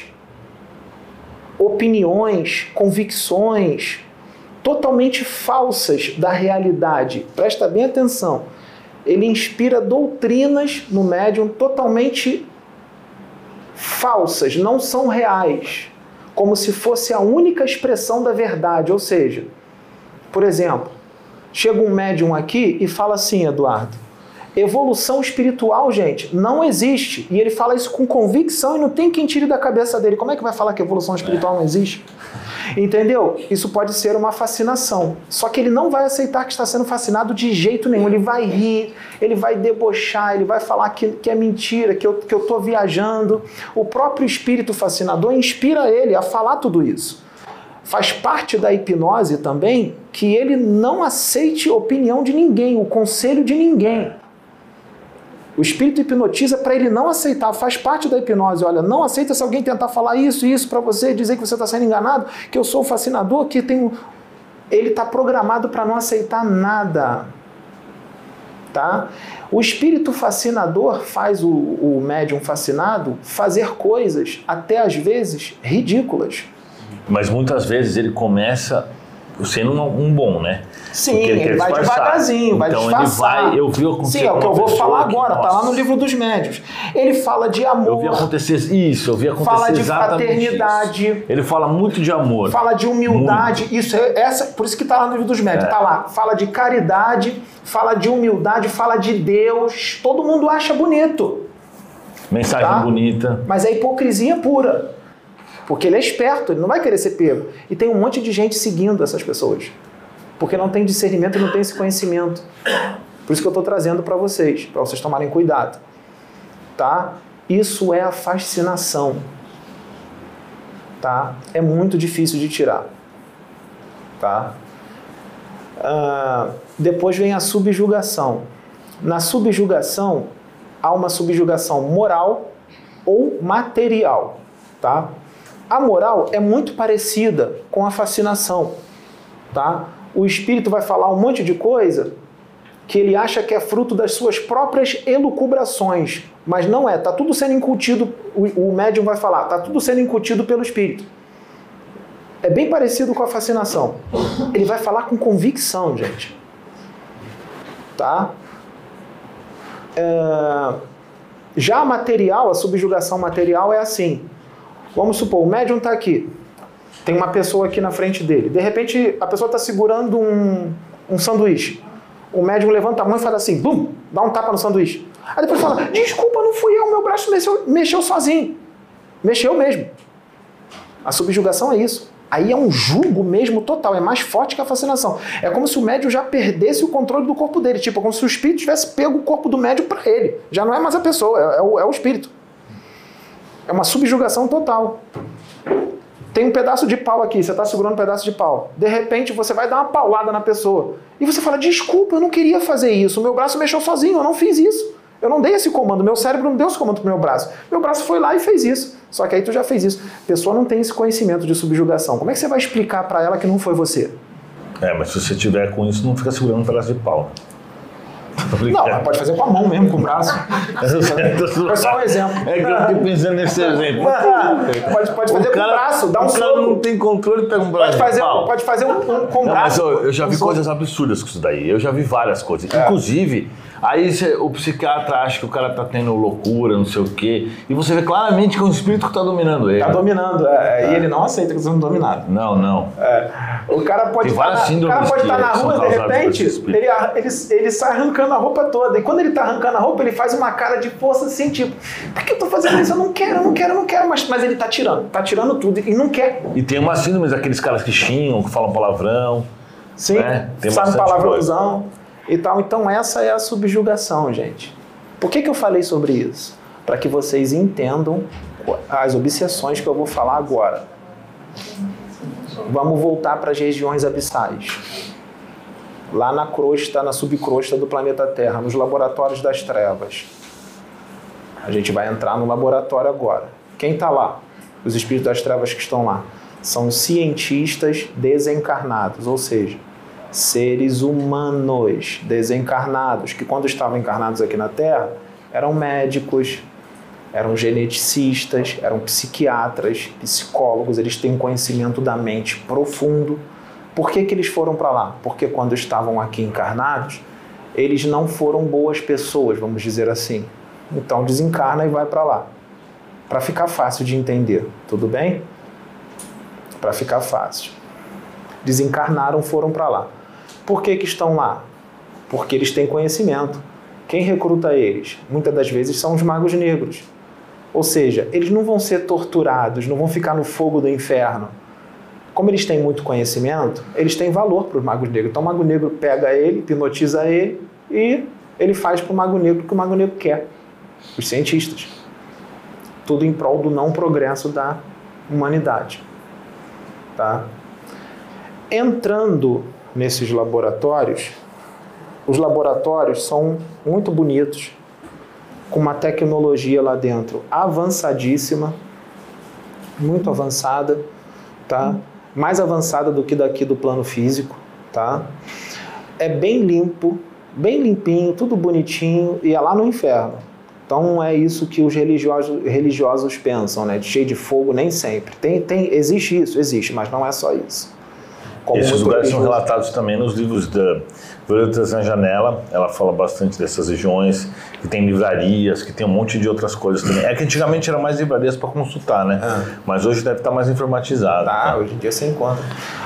opiniões, convicções totalmente falsas da realidade. Presta bem atenção. Ele inspira doutrinas no médium totalmente falsas, não são reais, como se fosse a única expressão da verdade. Ou seja, por exemplo, chega um médium aqui e fala assim, Eduardo, evolução espiritual, gente, não existe. E ele fala isso com convicção e não tem quem tire da cabeça dele. Como é que vai falar que evolução espiritual não existe? Entendeu? Isso pode ser uma fascinação. Só que ele não vai aceitar que está sendo fascinado de jeito nenhum. Ele vai rir, ele vai debochar, ele vai falar que, que é mentira, que eu que eu estou viajando. O próprio espírito fascinador inspira ele a falar tudo isso. Faz parte da hipnose também que ele não aceite opinião de ninguém, o conselho de ninguém. O espírito hipnotiza para ele não aceitar, faz parte da hipnose. Olha, não aceita se alguém tentar falar isso e isso para você, dizer que você está sendo enganado, que eu sou o fascinador, que tem... Ele está programado para não aceitar nada. Tá? O espírito fascinador faz o, o médium fascinado fazer coisas, até às vezes, ridículas. Mas muitas vezes ele começa sendo um, um bom, né? Sim, ele, ele vai disfarçar. devagarzinho, vai então disfarçar. Ele vai, eu vi acontecer. Sim, é o que eu vou falar agora, que, tá lá no livro dos médiuns. Ele fala de amor. Eu vi acontecer isso, eu vi acontecer fala de exatamente fraternidade. Isso. Ele fala muito de amor. Fala de humildade. Muito. Isso é essa, por isso que tá lá no livro dos médiuns, é. Tá lá. Fala de caridade, fala de humildade, fala de Deus. Todo mundo acha bonito. Mensagem tá? bonita. Mas é hipocrisia pura. Porque ele é esperto, ele não vai querer ser pego. E tem um monte de gente seguindo essas pessoas. Porque não tem discernimento e não tem esse conhecimento. Por isso que eu estou trazendo para vocês, para vocês tomarem cuidado. Tá? Isso é a fascinação. Tá? É muito difícil de tirar. Tá? Ah, depois vem a subjugação. Na subjugação, há uma subjugação moral ou material. Tá? A moral é muito parecida com a fascinação, tá? O espírito vai falar um monte de coisa que ele acha que é fruto das suas próprias elucubrações, mas não é, tá tudo sendo incutido, o, o médium vai falar, tá tudo sendo incutido pelo espírito. É bem parecido com a fascinação. Ele vai falar com convicção, gente. Tá? É... Já a material, a subjugação material é assim. Vamos supor, o médium está aqui, tem uma pessoa aqui na frente dele. De repente, a pessoa está segurando um, um sanduíche. O médium levanta a mão e faz assim, bum, dá um tapa no sanduíche. Aí depois fala, desculpa, não fui eu, meu braço mexeu, mexeu sozinho. Mexeu mesmo. A subjugação é isso. Aí é um jugo mesmo total, é mais forte que a fascinação. É como se o médium já perdesse o controle do corpo dele. Tipo, como se o espírito tivesse pego o corpo do médium para ele. Já não é mais a pessoa, é, é, o, é o espírito. É uma subjugação total. Tem um pedaço de pau aqui, você está segurando um pedaço de pau. De repente, você vai dar uma paulada na pessoa. E você fala, desculpa, eu não queria fazer isso. O meu braço mexeu sozinho, eu não fiz isso. Eu não dei esse comando, meu cérebro não deu esse comando pro meu braço. Meu braço foi lá e fez isso. Só que aí tu já fez isso. A pessoa não tem esse conhecimento de subjugação. Como é que você vai explicar para ela que não foi você? É, mas se você tiver com isso, não fica segurando um pedaço de pau. Não, mas pode fazer com a mão mesmo, com o braço. Foi só um exemplo. É que eu fiquei pensando nesse exemplo. Pode, pode fazer cara, com o braço, dá um soco. O cara não tem controle, pega um braço. Pode fazer, pode fazer um, um com o braço. Não, mas eu, eu já vi um coisas absurdas com isso daí. Eu já vi várias coisas. É. Inclusive, aí cê, o psiquiatra acha que o cara tá tendo loucura, não sei o quê. E você vê claramente que é um espírito que tá dominando ele. Tá dominando, é, é. E ele não aceita que sendo dominado. Não, não. É. O cara pode estar na, o cara pode estar na rua, de repente, ele, ele, ele sai arrancando a roupa toda. E quando ele tá arrancando a roupa, ele faz uma cara de força assim, tipo, por que eu tô fazendo isso? Eu não quero, eu não quero, eu não quero. Mas, mas ele tá tirando, tá tirando tudo e não quer. E tem uma síndrome daqueles caras que xingam, que falam palavrão. Sim, né? sabe palavrãozão e tal. Então essa é a subjugação, gente. Por que que eu falei sobre isso? Para que vocês entendam as obsessões que eu vou falar agora. Vamos voltar para as regiões abissais. Lá na crosta, na subcrosta do planeta Terra, nos laboratórios das trevas. A gente vai entrar no laboratório agora. Quem está lá? Os espíritos das trevas que estão lá. São cientistas desencarnados, ou seja, seres humanos desencarnados, que quando estavam encarnados aqui na Terra, eram médicos, eram geneticistas, eram psiquiatras, psicólogos, eles têm um conhecimento da mente profundo. Por que que eles foram para lá? Porque quando estavam aqui encarnados, eles não foram boas pessoas, vamos dizer assim. Então desencarna e vai para lá. Para ficar fácil de entender, tudo bem? Para ficar fácil. Desencarnaram, foram para lá. Por que que estão lá? Porque eles têm conhecimento. Quem recruta eles? Muitas das vezes são os magos negros. Ou seja, eles não vão ser torturados, não vão ficar no fogo do inferno. Como eles têm muito conhecimento, eles têm valor para os magos negros. Então o mago negro pega ele, hipnotiza ele e ele faz para o mago negro o que o mago negro quer. Os cientistas. Tudo em prol do não progresso da humanidade. Tá? Entrando nesses laboratórios, os laboratórios são muito bonitos, com uma tecnologia lá dentro avançadíssima, muito avançada, tá? Mais avançada do que daqui do plano físico, tá? É bem limpo, bem limpinho, tudo bonitinho, e é lá no inferno. Então é isso que os religiosos, religiosos pensam, né? Cheio de fogo, nem sempre. Tem, tem, existe isso, existe, mas não é só isso. Como esses lugares são relatados também nos livros da Violetas na Janela. Ela fala bastante dessas regiões, que tem livrarias, que tem um monte de outras coisas também. É que antigamente era mais livrarias para consultar, né? Ah. Mas hoje deve estar mais informatizado. Tá, tá, hoje em dia você encontra.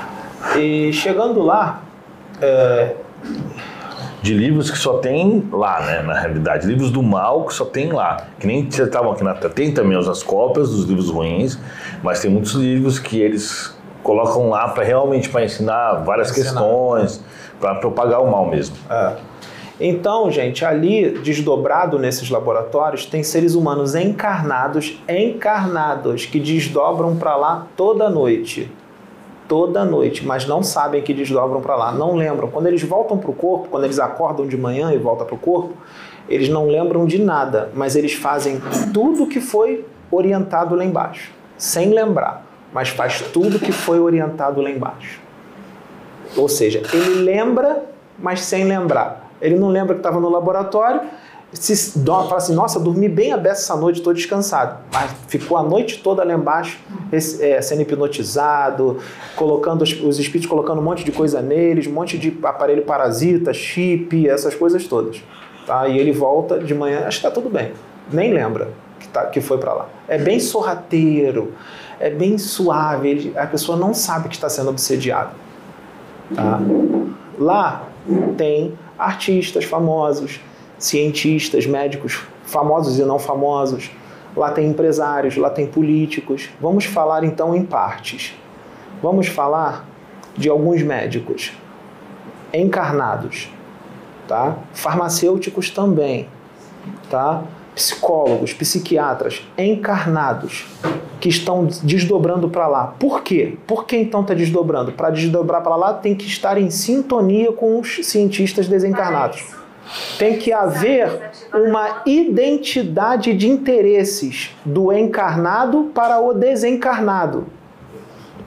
E chegando lá... É... De livros que só tem lá, né? Na realidade, livros do mal que só tem lá. Que nem vocês estavam aqui na Terra. Tem também as cópias dos livros ruins, mas tem muitos livros que eles colocam lá para realmente para ensinar várias ensinar. questões, para propagar o mal mesmo. É. Então, gente, ali, desdobrado nesses laboratórios, tem seres humanos encarnados, encarnados, que desdobram para lá toda noite. Toda noite, mas não sabem que desdobram para lá, não lembram. Quando eles voltam para o corpo, quando eles acordam de manhã e voltam para o corpo, eles não lembram de nada, mas eles fazem tudo que foi orientado lá embaixo, sem lembrar, mas faz tudo que foi orientado lá embaixo. Ou seja, ele lembra, mas sem lembrar. Ele não lembra que estava no laboratório, se fala assim, nossa, dormi bem a beça essa noite, estou descansado. Mas ficou a noite toda lá embaixo, é, sendo hipnotizado, colocando os, os espíritos colocando um monte de coisa neles, um monte de aparelho parasita, chip, essas coisas todas. Tá? E ele volta de manhã, acho que está tudo bem, nem lembra que, tá, que foi para lá. É bem sorrateiro, é bem suave, ele, a pessoa não sabe que está sendo obsediada. Tá? Lá tem artistas famosos, cientistas, médicos famosos e não famosos, lá tem empresários, lá tem políticos. Vamos falar então em partes. Vamos falar de alguns médicos encarnados, tá? Farmacêuticos também, tá? Psicólogos, psiquiatras encarnados que estão desdobrando para lá. Por quê? Por que então está desdobrando? Para desdobrar para lá tem que estar em sintonia com os cientistas desencarnados. Tem que haver uma identidade de interesses do encarnado para o desencarnado.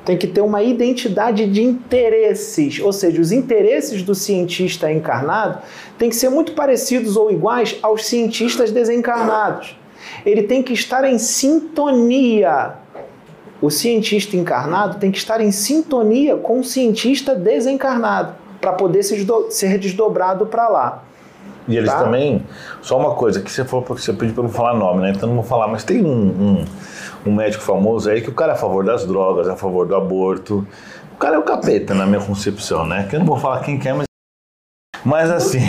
Tem que ter uma identidade de interesses, ou seja, os interesses do cientista encarnado têm que ser muito parecidos ou iguais aos cientistas desencarnados. Ele tem que estar em sintonia. O cientista encarnado tem que estar em sintonia com o cientista desencarnado para poder ser desdobrado para lá. E eles tá? também, só uma coisa, que você falou, porque você pediu para não falar nome, né? Então não vou falar, mas tem um, um, um médico famoso aí que o cara é a favor das drogas, é a favor do aborto. O cara é o capeta, na minha concepção, né? Que eu não vou falar quem quer, mas... Mas assim...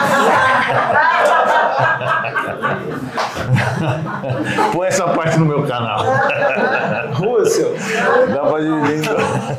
Põe essa parte no meu canal. Rússio. Dá pra dividir.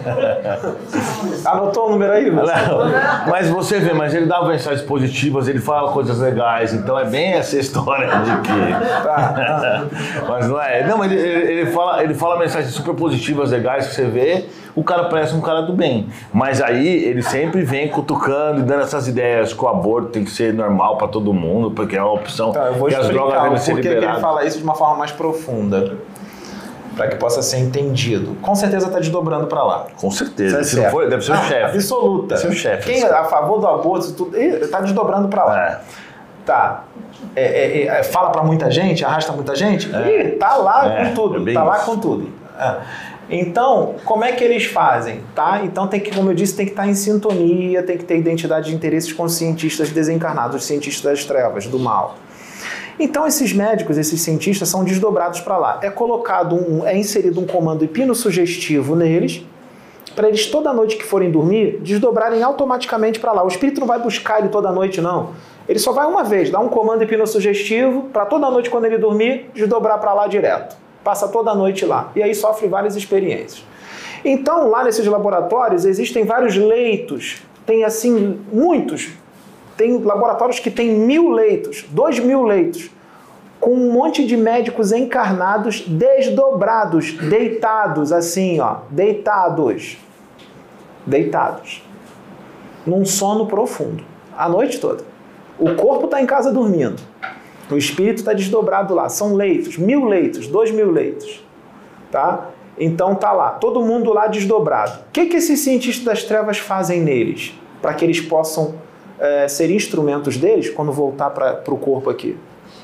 Anotou o número aí, Rússio? Mas você vê, mas ele dá mensagens positivas, ele fala coisas legais, então é bem essa história de que... Tá. Mas não é. Não, ele, ele, fala, ele fala mensagens super positivas, legais, que você vê, o cara parece um cara do bem. Mas aí ele sempre vem cutucando e dando essas ideias que o aborto tem que ser normal pra todo mundo, porque é uma opção. Tá, eu vou que as drogas devem ser por que liberadas. ele fala isso de uma forma mais profunda, para que possa ser entendido. Com certeza está desdobrando para lá. Com certeza. É Se não for, deve ser o ah, chefe. Absoluta. Deve ser o chefe. Quem é a favor do aborto está desdobrando para lá. É. Tá. É, é, é, fala para muita gente, arrasta muita gente. É. Ih, tá lá é. com tudo. É tá lá com tudo. É. Então, como é que eles fazem? Tá? Então, tem que, como eu disse, tem que estar em sintonia, tem que ter identidade de interesses com os cientistas desencarnados, os cientistas das trevas, do mal. Então, esses médicos, esses cientistas são desdobrados para lá. É colocado um, é inserido um comando hipnossugestivo neles, para eles toda noite que forem dormir, desdobrarem automaticamente para lá. O espírito não vai buscar ele toda noite, não. Ele só vai uma vez, dá um comando hipnossugestivo para toda noite quando ele dormir, desdobrar para lá direto. Passa toda a noite lá. E aí sofre várias experiências. Então, lá nesses laboratórios, existem vários leitos. Tem, assim, muitos. Tem laboratórios que tem mil leitos, dois mil leitos, com um monte de médicos encarnados, desdobrados, deitados, assim, ó, deitados. Deitados. Num sono profundo. A noite toda. O corpo está em casa dormindo. O espírito está desdobrado lá. São leitos, mil leitos, dois mil leitos. Tá? Então tá lá, todo mundo lá desdobrado. O que, que esses cientistas das trevas fazem neles? Para que eles possam é, ser instrumentos deles quando voltar para o corpo aqui?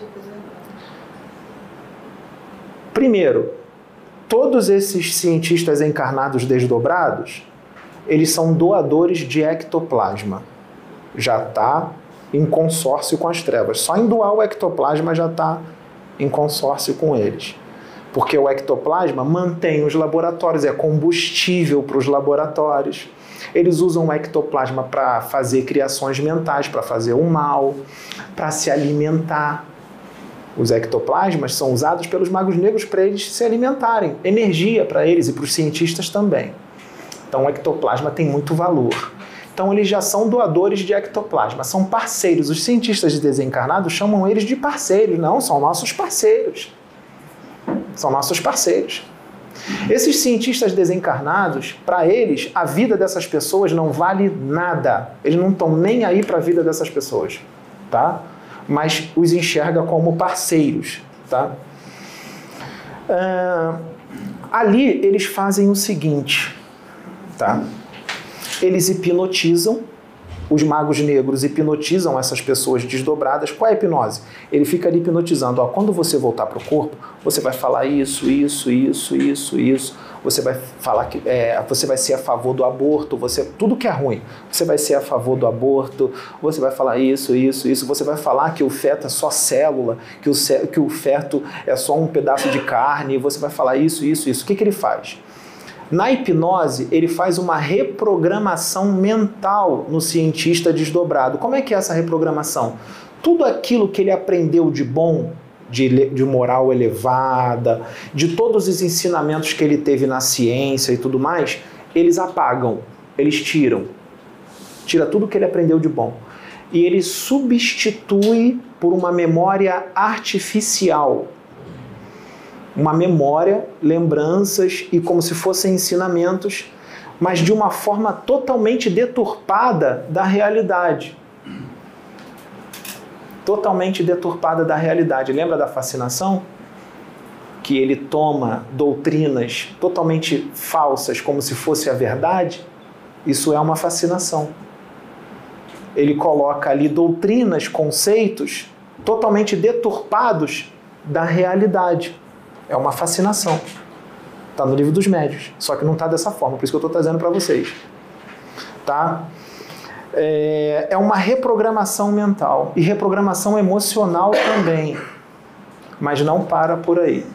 Primeiro, todos esses cientistas encarnados desdobrados, eles são doadores de ectoplasma. Já está em consórcio com as trevas. Só em doar o ectoplasma já está em consórcio com eles. Porque o ectoplasma mantém os laboratórios, é combustível para os laboratórios. Eles usam o ectoplasma para fazer criações mentais, para fazer o mal, para se alimentar. Os ectoplasmas são usados pelos magos negros para eles se alimentarem. Energia para eles e para os cientistas também. Então o ectoplasma tem muito valor. Então eles já são doadores de ectoplasma, são parceiros. Os cientistas desencarnados chamam eles de parceiros. Não, são nossos parceiros. São nossos parceiros. Esses cientistas desencarnados, para eles, a vida dessas pessoas não vale nada. Eles não estão nem aí para a vida dessas pessoas, tá? Mas os enxerga como parceiros, tá? Uh, ali eles fazem o seguinte, tá? Eles hipnotizam, os magos negros hipnotizam essas pessoas desdobradas. Qual é a hipnose? Ele fica ali hipnotizando. Ó, quando você voltar para o corpo, você vai falar isso, isso, isso, isso, isso. Você vai falar que é, você vai ser a favor do aborto, você, tudo que é ruim. Você vai ser a favor do aborto, você vai falar isso, isso, isso. Você vai falar que o feto é só célula, que o, que o feto é só um pedaço de carne. Você vai falar isso, isso, isso. O que, que ele faz? Na hipnose, ele faz uma reprogramação mental no cientista desdobrado. Como é que é essa reprogramação? Tudo aquilo que ele aprendeu de bom, de, de moral elevada, de todos os ensinamentos que ele teve na ciência e tudo mais, eles apagam, eles tiram. Tira tudo que ele aprendeu de bom. E ele substitui por uma memória artificial. Uma memória, lembranças e como se fossem ensinamentos, mas de uma forma totalmente deturpada da realidade. Totalmente deturpada da realidade. Lembra da fascinação? que ele toma doutrinas totalmente falsas como se fosse a verdade, isso é uma fascinação. Ele coloca ali doutrinas, conceitos totalmente deturpados da realidade. É uma fascinação. Está no livro dos médios, só que não está dessa forma, por isso que eu estou trazendo para vocês. Tá? É, é uma reprogramação mental e reprogramação emocional também, mas não para por aí.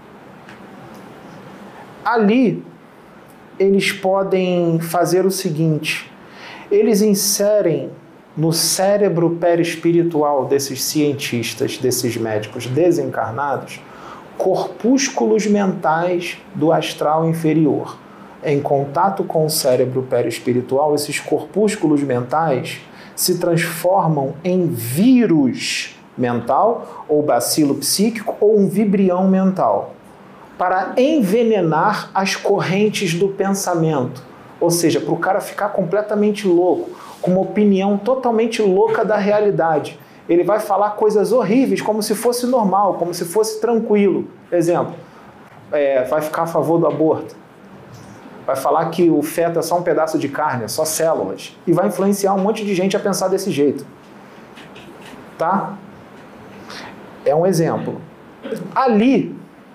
Ali, eles podem fazer o seguinte, eles inserem no cérebro perispiritual desses cientistas, desses médicos desencarnados, corpúsculos mentais do astral inferior. Em contato com o cérebro perispiritual, esses corpúsculos mentais se transformam em vírus mental, ou bacilo psíquico, ou um vibrião mental, para envenenar as correntes do pensamento. Ou seja, para o cara ficar completamente louco, com uma opinião totalmente louca da realidade. Ele vai falar coisas horríveis, como se fosse normal, como se fosse tranquilo. Exemplo, é, vai ficar a favor do aborto. Vai falar que o feto é só um pedaço de carne, é só células. E vai influenciar um monte de gente a pensar desse jeito. Tá? É um exemplo. Ali,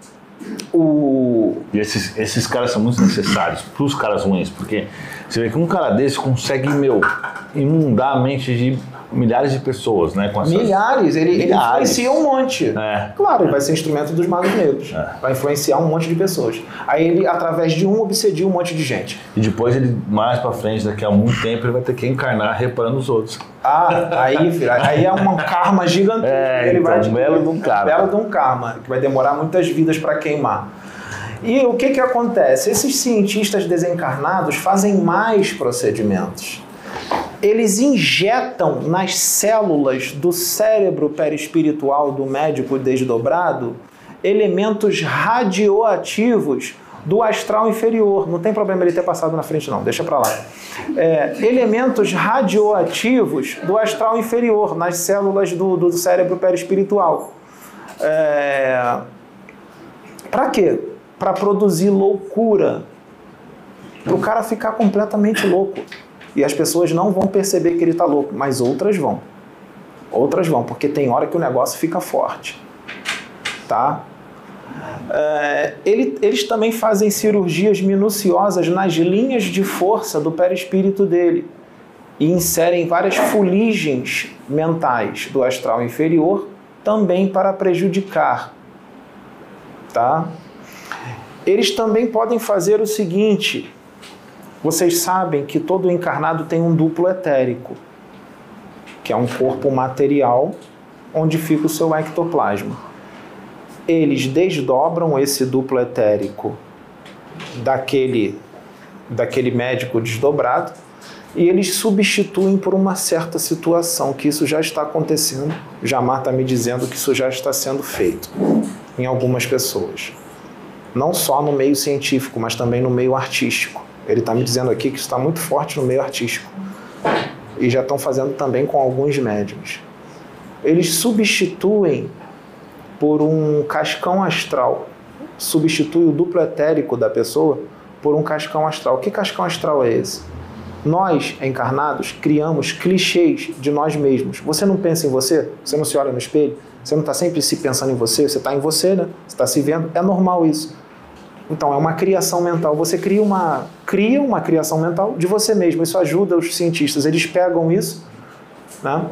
o... E esses, esses caras são muito necessários para os caras ruins, porque você vê que um cara desse consegue, meu, inundar a mente de milhares de pessoas, né? Com essas... Milhares, ele, milhares. ele influencia um monte. É. Claro, ele vai ser instrumento dos magos negros. É. Vai influenciar um monte de pessoas. Aí ele, através de um, obsedia um monte de gente. E depois ele, mais pra frente, daqui a muito tempo, ele vai ter que encarnar reparando os outros. Ah, aí, aí é um karma gigantesco. É, ele então, vai, um belo de um karma. belo de um karma, que vai demorar muitas vidas para queimar. E o que que acontece? Esses cientistas desencarnados fazem mais procedimentos. Eles injetam nas células do cérebro perispiritual do médico desdobrado elementos radioativos do astral inferior. Não tem problema ele ter passado na frente não, deixa para lá. É, elementos radioativos do astral inferior, nas células do, do cérebro perispiritual. É, para quê? Para produzir loucura. Para o cara ficar completamente louco. E as pessoas não vão perceber que ele está louco, mas outras vão. Outras vão, porque tem hora que o negócio fica forte. Tá? É, ele, eles também fazem cirurgias minuciosas nas linhas de força do perispírito dele e inserem várias fuligens mentais do astral inferior também para prejudicar. Tá? Eles também podem fazer o seguinte... Vocês sabem que todo encarnado tem um duplo etérico, que é um corpo material onde fica o seu ectoplasma. Eles desdobram esse duplo etérico daquele, daquele médico desdobrado e eles substituem por uma certa situação, que isso já está acontecendo. Jamar está me dizendo que isso já está sendo feito em algumas pessoas. Não só no meio científico, mas também no meio artístico. Ele está me dizendo aqui que isso está muito forte no meio artístico. E já estão fazendo também com alguns médiums. Eles substituem por um cascão astral. Substitui o duplo etérico da pessoa por um cascão astral. Que cascão astral é esse? Nós, encarnados, criamos clichês de nós mesmos. Você não pensa em você? Você não se olha no espelho? Você não está sempre se pensando em você? Você está em você, né? Você está se vendo? É normal isso. Então, é uma criação mental. Você cria uma, cria uma criação mental de você mesmo. Isso ajuda os cientistas. Eles pegam isso, né?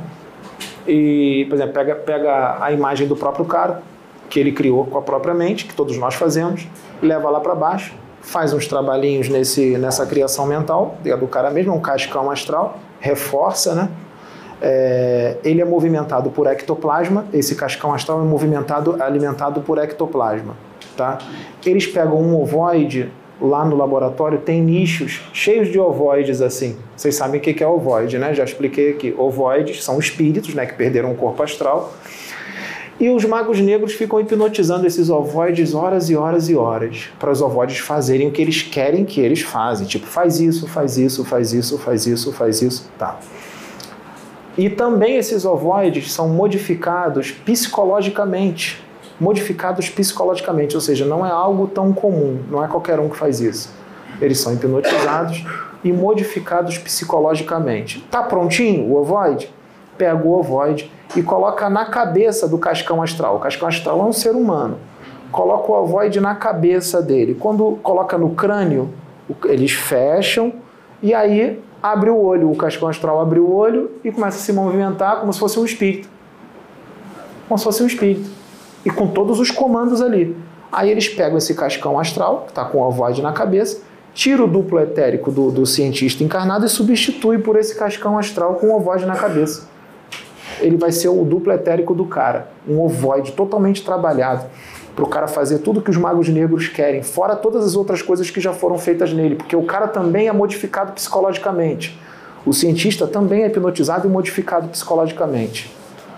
E, por exemplo, pega, pega a imagem do próprio cara, que ele criou com a própria mente, que todos nós fazemos, leva lá para baixo, faz uns trabalhinhos nesse, nessa criação mental, do cara mesmo, um cascão astral, reforça, né? É, ele é movimentado por ectoplasma, esse cascão astral é movimentado, alimentado por ectoplasma. Tá? Eles pegam um ovoide lá no laboratório, tem nichos cheios de ovoides assim. Vocês sabem o que é ovoide, né? Já expliquei aqui. Ovoides são espíritos, né, que perderam o corpo astral. E os magos negros ficam hipnotizando esses ovoides horas e horas e horas para os ovoides fazerem o que eles querem que eles fazem. Tipo, faz isso, faz isso, faz isso, faz isso, faz isso. Tá. E também esses ovoides são modificados psicologicamente. modificados psicologicamente, ou seja, não é algo tão comum, não é qualquer um que faz isso. Eles são hipnotizados e modificados psicologicamente. Tá prontinho o ovoide? Pega o ovoide e coloca na cabeça do cascão astral. O cascão astral é um ser humano. Coloca o ovoide na cabeça dele. Quando coloca no crânio, eles fecham e aí abre o olho. O cascão astral abre o olho e começa a se movimentar como se fosse um espírito. Como se fosse um espírito. E com todos os comandos ali. Aí eles pegam esse cascão astral, que está com o ovoide na cabeça, tira o duplo etérico do, do cientista encarnado e substitui por esse cascão astral com o ovoide na cabeça. Ele vai ser o duplo etérico do cara. Um ovoide totalmente trabalhado para o cara fazer tudo que os magos negros querem, fora todas as outras coisas que já foram feitas nele, porque o cara também é modificado psicologicamente. O cientista também é hipnotizado e modificado psicologicamente.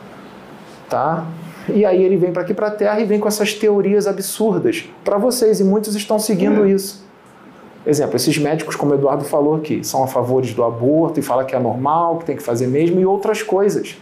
Tá? E aí ele vem para aqui para a Terra e vem com essas teorias absurdas para vocês, e muitos estão seguindo isso. Exemplo, esses médicos, como o Eduardo falou aqui, são a favor do aborto e falam que é normal, que tem que fazer mesmo, e outras coisas.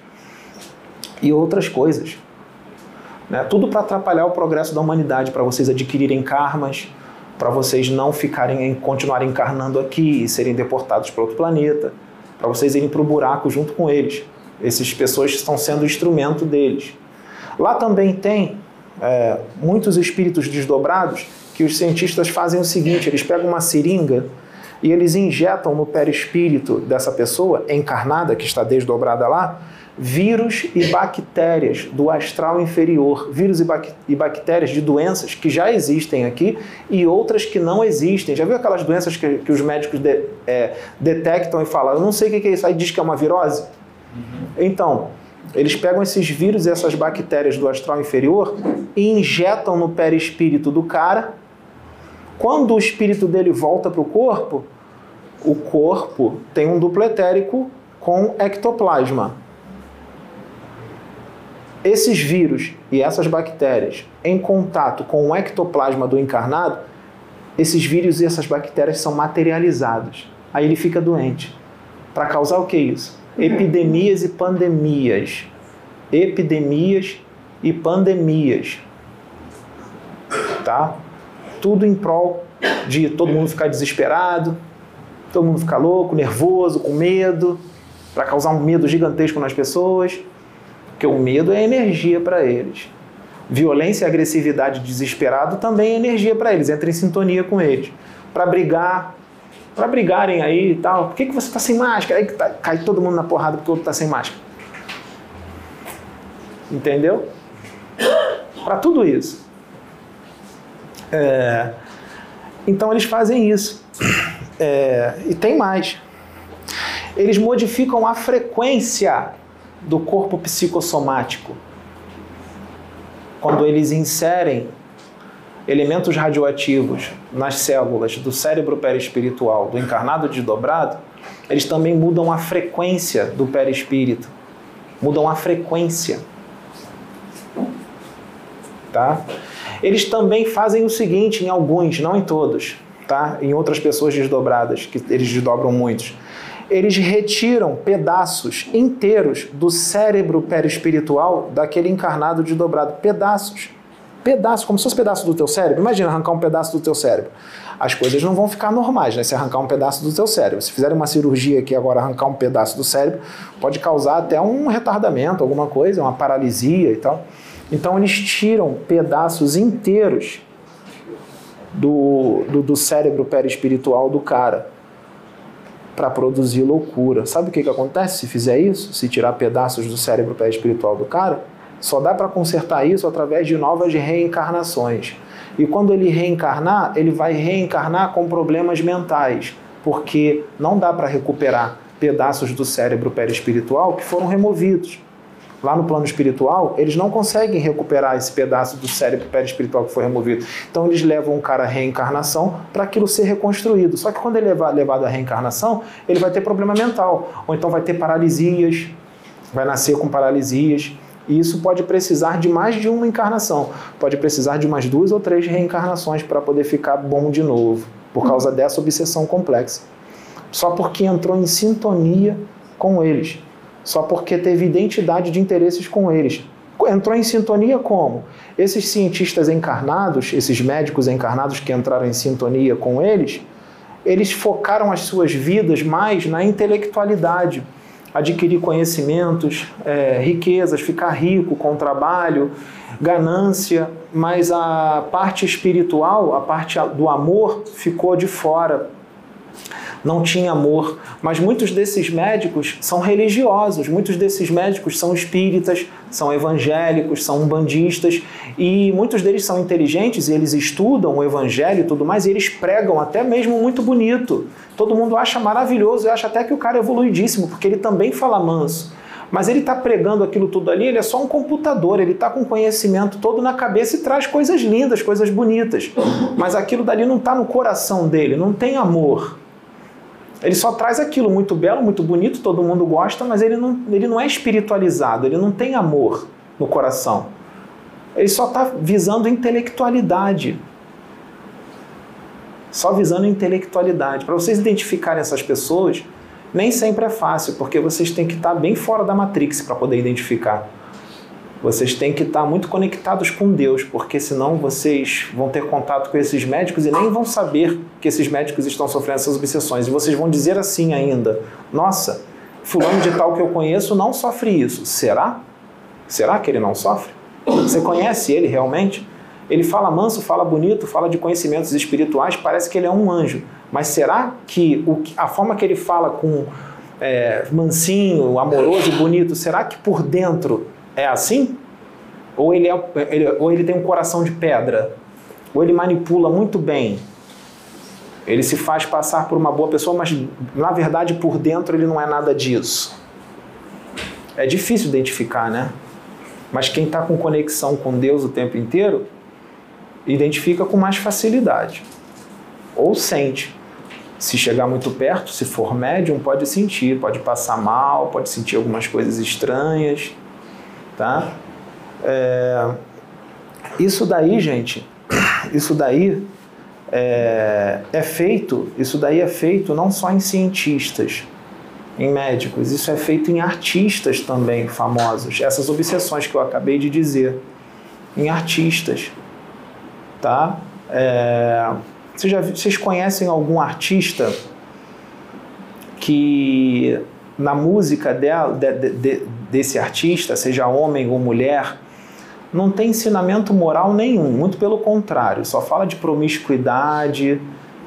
E outras coisas. Né? Tudo para atrapalhar o progresso da humanidade, para vocês adquirirem karmas, para vocês não ficarem, continuarem encarnando aqui e serem deportados para outro planeta, para vocês irem para o buraco junto com eles. Essas pessoas estão sendo instrumento deles. Lá também tem é, muitos espíritos desdobrados que os cientistas fazem o seguinte: eles pegam uma seringa e eles injetam no perispírito dessa pessoa encarnada, que está desdobrada lá, vírus e bactérias do astral inferior, vírus e, bac e bactérias de doenças que já existem aqui e outras que não existem. Já viu aquelas doenças que, que os médicos de, é, detectam e falam, eu não sei o que é isso, aí diz que é uma virose? Uhum. Então, eles pegam esses vírus e essas bactérias do astral inferior e injetam no perispírito do cara. Quando o espírito dele volta para o corpo, o corpo tem um duplo etérico com ectoplasma. Esses vírus e essas bactérias em contato com o ectoplasma do encarnado, esses vírus e essas bactérias são materializados. Aí ele fica doente. Para causar o que é isso? Epidemias e pandemias. Epidemias e pandemias. Tá? Tudo em prol de todo mundo ficar desesperado, todo mundo ficar louco, nervoso, com medo, para causar um medo gigantesco nas pessoas. Porque o medo é energia para eles. Violência, agressividade, desesperado também é energia para eles. Entra em sintonia com eles. Para brigar, para brigarem aí e tal. Por que, que você está sem máscara? Aí tá, cai todo mundo na porrada porque o outro está sem máscara. Entendeu? Para tudo isso. É, então eles fazem isso. É, e tem mais. Eles modificam a frequência do corpo psicossomático. Quando eles inserem elementos radioativos nas células do cérebro perispiritual do encarnado desdobrado, eles também mudam a frequência do perispírito. Mudam a frequência. Tá? Eles também fazem o seguinte em alguns, não em todos, tá? Em outras pessoas desdobradas, que eles desdobram muitos. Eles retiram pedaços inteiros do cérebro perispiritual daquele encarnado desdobrado. Pedaços. Pedaços, como se fosse pedaço do teu cérebro. Imagina arrancar um pedaço do teu cérebro. As coisas não vão ficar normais, né? Se arrancar um pedaço do teu cérebro. Se fizerem uma cirurgia aqui agora, arrancar um pedaço do cérebro, pode causar até um retardamento, alguma coisa, uma paralisia e tal. Então eles tiram pedaços inteiros do, do, do cérebro perispiritual do cara para produzir loucura. Sabe o que, que acontece se fizer isso? Se tirar pedaços do cérebro perispiritual do cara? Só dá para consertar isso através de novas reencarnações. E quando ele reencarnar, ele vai reencarnar com problemas mentais, porque não dá para recuperar pedaços do cérebro perispiritual que foram removidos. Lá no plano espiritual, eles não conseguem recuperar esse pedaço do cérebro perispiritual que foi removido. Então eles levam o cara à reencarnação para aquilo ser reconstruído. Só que quando ele é levado à reencarnação, ele vai ter problema mental. Ou então vai ter paralisias, vai nascer com paralisias. E isso pode precisar de mais de uma encarnação. Pode precisar de umas duas ou três reencarnações para poder ficar bom de novo. Por causa dessa obsessão complexa. Só porque entrou em sintonia com eles. Só porque teve identidade de interesses com eles. Entrou em sintonia como? Esses cientistas encarnados, esses médicos encarnados que entraram em sintonia com eles, eles focaram as suas vidas mais na intelectualidade, adquirir conhecimentos, é, riquezas, ficar rico com trabalho, ganância, mas a parte espiritual, a parte do amor ficou de fora. Não tinha amor, mas muitos desses médicos são religiosos, muitos desses médicos são espíritas, são evangélicos, são umbandistas, e muitos deles são inteligentes e eles estudam o evangelho e tudo mais, e eles pregam até mesmo muito bonito. Todo mundo acha maravilhoso e acha até que o cara é evoluidíssimo, porque ele também fala manso. Mas ele está pregando aquilo tudo ali, ele é só um computador, ele está com conhecimento todo na cabeça e traz coisas lindas, coisas bonitas. Mas aquilo dali não está no coração dele, não tem amor. Ele só traz aquilo muito belo, muito bonito, todo mundo gosta, mas ele não, ele não é espiritualizado, ele não tem amor no coração. Ele só está visando intelectualidade. Só visando intelectualidade. Para vocês identificarem essas pessoas, nem sempre é fácil, porque vocês têm que estar bem fora da Matrix para poder identificar. Vocês têm que estar muito conectados com Deus, porque senão vocês vão ter contato com esses médicos e nem vão saber que esses médicos estão sofrendo essas obsessões. E vocês vão dizer assim ainda: nossa, fulano de tal que eu conheço não sofre isso. Será? Será que ele não sofre? Você conhece ele realmente? Ele fala manso, fala bonito, fala de conhecimentos espirituais, parece que ele é um anjo. Mas será que o, a forma que ele fala com é, mansinho, amoroso, bonito, será que por dentro é assim? Ou ele, é, ele, ou ele tem um coração de pedra? Ou ele manipula muito bem? Ele se faz passar por uma boa pessoa, mas na verdade por dentro ele não é nada disso. É difícil identificar, né? Mas quem está com conexão com Deus o tempo inteiro, identifica com mais facilidade. Ou sente. Se chegar muito perto, se for médium, pode sentir, pode passar mal, pode sentir algumas coisas estranhas. Tá? É, isso daí, gente, isso daí é, é feito, isso daí é feito não só em cientistas, em médicos, isso é feito em artistas também famosos. Essas obsessões que eu acabei de dizer, em artistas, tá? É, vocês, já, vocês conhecem algum artista que na música dela, de, de, de, desse artista, seja homem ou mulher, não tem ensinamento moral nenhum, muito pelo contrário, só fala de promiscuidade,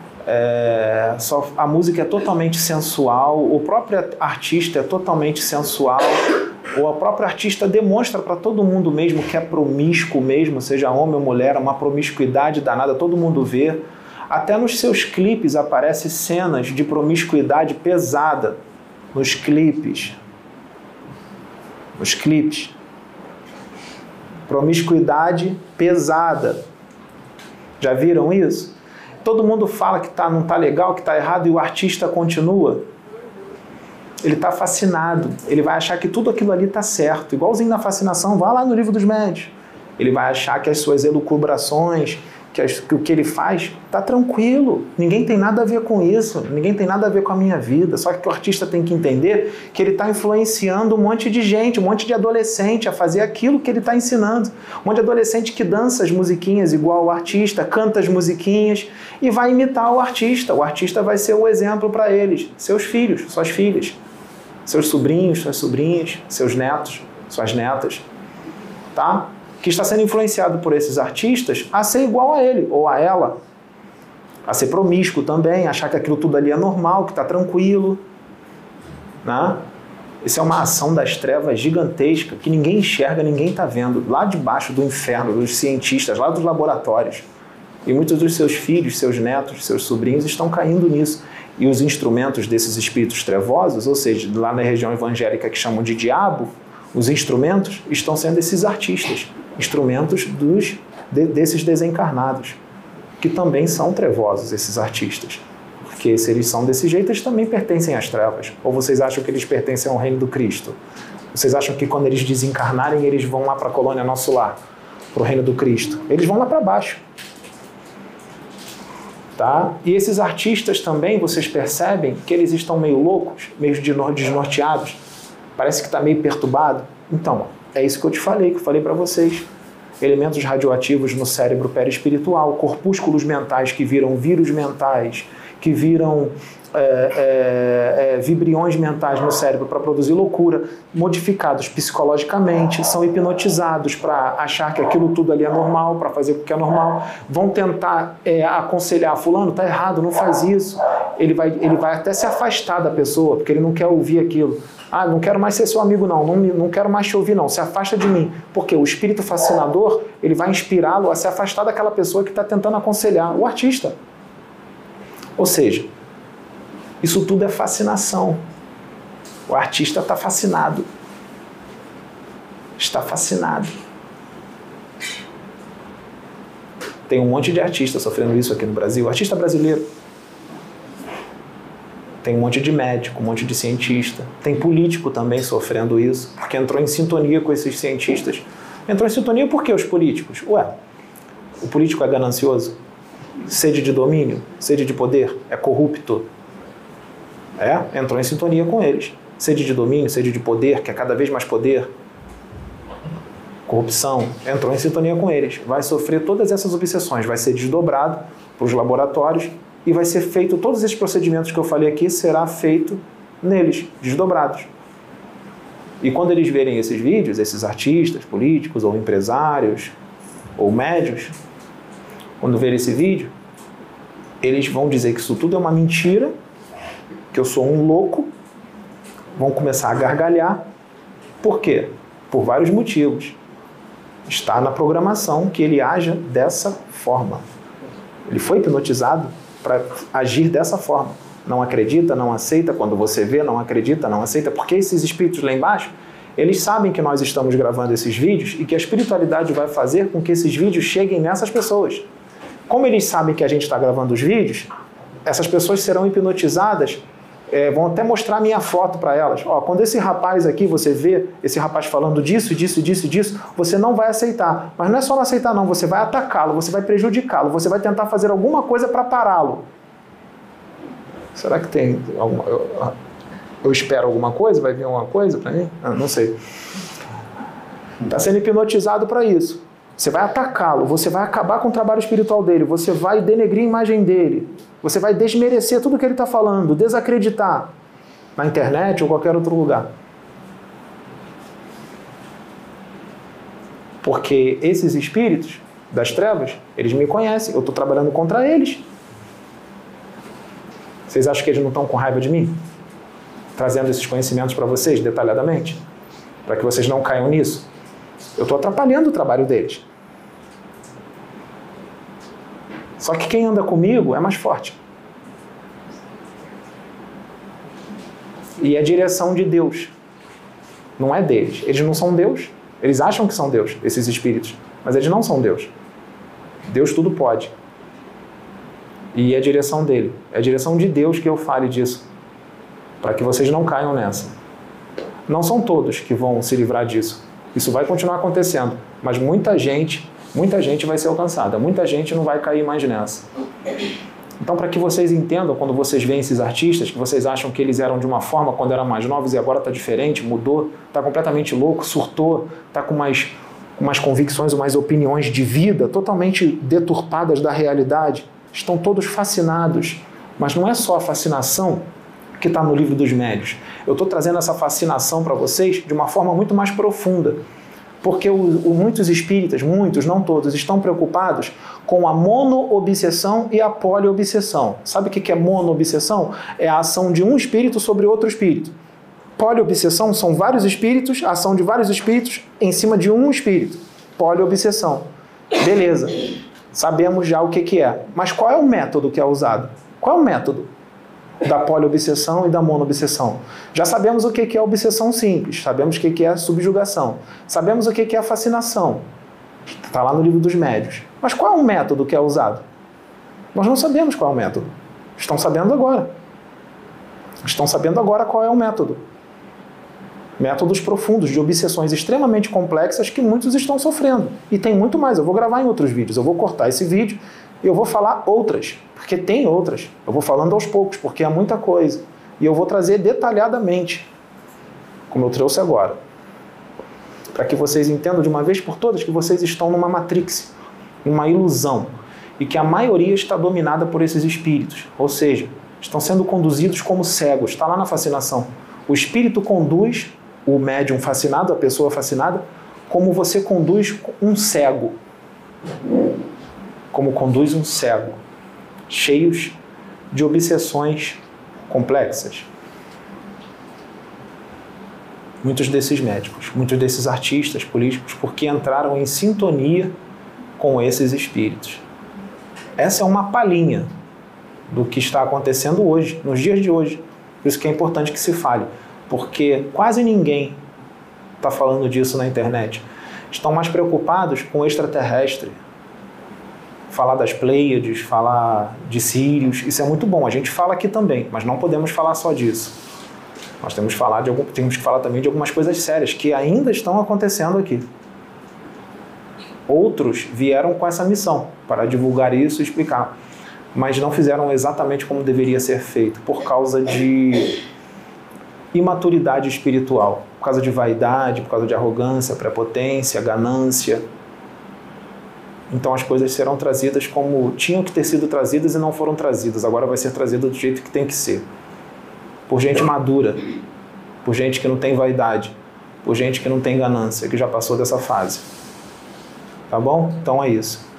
é, só, a música é totalmente sensual, o próprio artista é totalmente sensual, ou a própria artista demonstra para todo mundo mesmo que é promíscuo mesmo, seja homem ou mulher, uma promiscuidade danada, todo mundo vê. Até nos seus clipes aparecem cenas de promiscuidade pesada, nos clipes. Nos clipes. Promiscuidade pesada. Já viram isso? Todo mundo fala que tá, não está legal, que está errado, e o artista continua. Ele está fascinado. Ele vai achar que tudo aquilo ali está certo. Igualzinho na fascinação, vai lá no Livro dos Médiuns. Ele vai achar que as suas elucubrações, que, as, que o que ele faz está tranquilo, ninguém tem nada a ver com isso, ninguém tem nada a ver com a minha vida. Só que o artista tem que entender que ele está influenciando um monte de gente, um monte de adolescente a fazer aquilo que ele está ensinando. Um monte de adolescente que dança as musiquinhas igual o artista, canta as musiquinhas e vai imitar o artista. O artista vai ser o exemplo para eles, seus filhos, suas filhas, seus sobrinhos, suas sobrinhas, seus netos, suas netas, tá? Que está sendo influenciado por esses artistas a ser igual a ele ou a ela, a ser promíscuo também, achar que aquilo tudo ali é normal, que está tranquilo, né? Isso é uma ação das trevas gigantesca que ninguém enxerga, ninguém está vendo, lá debaixo do inferno, dos cientistas, lá dos laboratórios. E muitos dos seus filhos, seus netos, seus sobrinhos estão caindo nisso. E os instrumentos desses espíritos trevosos, ou seja, lá na região evangélica que chamam de diabo, os instrumentos estão sendo esses artistas, instrumentos dos, de, desses desencarnados, que também são trevosos, esses artistas. Porque se eles são desse jeito, eles também pertencem às trevas. Ou vocês acham que eles pertencem ao reino do Cristo? Vocês acham que quando eles desencarnarem, eles vão lá para a colônia Nosso Lar, para o reino do Cristo? Eles vão lá para baixo. Tá? E esses artistas também, vocês percebem que eles estão meio loucos, meio desnorteados, parece que está meio perturbado. Então, É isso que eu te falei, que eu falei para vocês. Elementos radioativos no cérebro perispiritual, corpúsculos mentais que viram vírus mentais, que viram é, é, é, vibriões mentais no cérebro para produzir loucura, modificados psicologicamente, são hipnotizados para achar que aquilo tudo ali é normal, para fazer o que é normal, vão tentar é, aconselhar, fulano, tá errado, não faz isso. Ele vai, ele vai até se afastar da pessoa, porque ele não quer ouvir aquilo. Ah, não quero mais ser seu amigo não, não, não quero mais te ouvir não, se afasta de mim. Porque o espírito fascinador, ele vai inspirá-lo a se afastar daquela pessoa que está tentando aconselhar, o artista. Ou seja, isso tudo é fascinação. O artista está fascinado. Está fascinado. Tem um monte de artistas sofrendo isso aqui no Brasil. Artista brasileiro. Tem um monte de médico, um monte de cientista. Tem político também sofrendo isso, porque entrou em sintonia com esses cientistas. Entrou em sintonia por quê os políticos? Ué, o político é ganancioso? Sede de domínio? Sede de poder? É corrupto? É, entrou em sintonia com eles. Sede de domínio, sede de poder, quer cada vez mais poder. Corrupção, entrou em sintonia com eles. Vai sofrer todas essas obsessões, vai ser desdobrado para os laboratórios e vai ser feito, todos esses procedimentos que eu falei aqui, será feito neles, desdobrados. E quando eles verem esses vídeos, esses artistas, políticos, ou empresários, ou médios, quando verem esse vídeo, eles vão dizer que isso tudo é uma mentira, que eu sou um louco, vão começar a gargalhar. Por quê? Por vários motivos. Está na programação que ele haja dessa forma. Ele foi hipnotizado para agir dessa forma. Não acredita, não aceita, quando você vê, não acredita, não aceita, porque esses espíritos lá embaixo, eles sabem que nós estamos gravando esses vídeos e que a espiritualidade vai fazer com que esses vídeos cheguem nessas pessoas. Como eles sabem que a gente está gravando os vídeos, essas pessoas serão hipnotizadas, é, vão até mostrar a minha foto para elas. Ó, quando esse rapaz aqui, você vê esse rapaz falando disso, disso, disso, disso, você não vai aceitar. Mas não é só não aceitar não, você vai atacá-lo, você vai prejudicá-lo, você vai tentar fazer alguma coisa para pará-lo. Será que tem alguma... Eu, eu espero alguma coisa? Vai vir alguma coisa para mim? Ah, não sei. Está sendo hipnotizado para isso. Você vai atacá-lo, você vai acabar com o trabalho espiritual dele, você vai denegrir a imagem dele, você vai desmerecer tudo que ele está falando, desacreditar na internet ou qualquer outro lugar. Porque esses espíritos das trevas, eles me conhecem, eu estou trabalhando contra eles. Vocês acham que eles não estão com raiva de mim? Trazendo esses conhecimentos para vocês detalhadamente? Para que vocês não caiam nisso? Eu estou atrapalhando o trabalho deles. Só que quem anda comigo é mais forte. E é a direção de Deus. Não é deles. Eles não são Deus. Eles acham que são Deus, esses espíritos. Mas eles não são Deus. Deus tudo pode. E é a direção dele. É a direção de Deus que eu fale disso. Para que vocês não caiam nessa. Não são todos que vão se livrar disso. Isso vai continuar acontecendo. Mas muita gente, muita gente vai ser alcançada. Muita gente não vai cair mais nessa. Então, para que vocês entendam, quando vocês veem esses artistas, que vocês acham que eles eram de uma forma quando eram mais novos e agora está diferente, mudou, está completamente louco, surtou, está com umas, umas convicções, umas opiniões de vida totalmente deturpadas da realidade. Estão todos fascinados. Mas não é só a fascinação que está no livro dos médios. Eu estou trazendo essa fascinação para vocês de uma forma muito mais profunda. Porque o, o, muitos espíritas, muitos, não todos, estão preocupados com a mono-obsessão e a poli-obsessão. Sabe o que é mono-obsessão? É a ação de um espírito sobre outro espírito. Poli-obsessão são vários espíritos, a ação de vários espíritos em cima de um espírito. Poli-obsessão. Beleza. Sabemos já o que, que é. Mas qual é o método que é usado? Qual é o método da poliobsessão e da monoobsessão? Já sabemos o que é a obsessão simples, sabemos o que é a subjugação, sabemos o que é a fascinação. Está lá no livro dos médios. Mas qual é o método que é usado? Nós não sabemos qual é o método. Estão sabendo agora. Estão sabendo agora qual é o método. Métodos profundos de obsessões extremamente complexas que muitos estão sofrendo. E tem muito mais. Eu vou gravar em outros vídeos. Eu vou cortar esse vídeo e eu vou falar outras. Porque tem outras. Eu vou falando aos poucos, porque é muita coisa. E eu vou trazer detalhadamente, como eu trouxe agora. para que vocês entendam de uma vez por todas que vocês estão numa matrix, numa ilusão, e que a maioria está dominada por esses espíritos, ou seja, estão sendo conduzidos como cegos. Está lá na fascinação. O espírito conduz o médium fascinado, a pessoa fascinada, como você conduz um cego. Como conduz um cego, cheios de obsessões complexas. Muitos desses médicos, muitos desses artistas políticos, porque entraram em sintonia com esses espíritos. Essa é uma palhinha do que está acontecendo hoje, nos dias de hoje. Por isso que é importante que se fale, porque quase ninguém está falando disso na internet. Estão mais preocupados com o extraterrestre. Falar das Pleiades, falar de Sírios, isso é muito bom. A gente fala aqui também, mas não podemos falar só disso. Nós temos que falar, de algum, temos que falar também de algumas coisas sérias que ainda estão acontecendo aqui. Outros vieram com essa missão, para divulgar isso e explicar, mas não fizeram exatamente como deveria ser feito, por causa de imaturidade espiritual, por causa de vaidade, por causa de arrogância, prepotência, ganância. Então as coisas serão trazidas como tinham que ter sido trazidas e não foram trazidas. Agora vai ser trazida do jeito que tem que ser. Por gente madura, por gente que não tem vaidade, por gente que não tem ganância, que já passou dessa fase. Tá bom? Então é isso.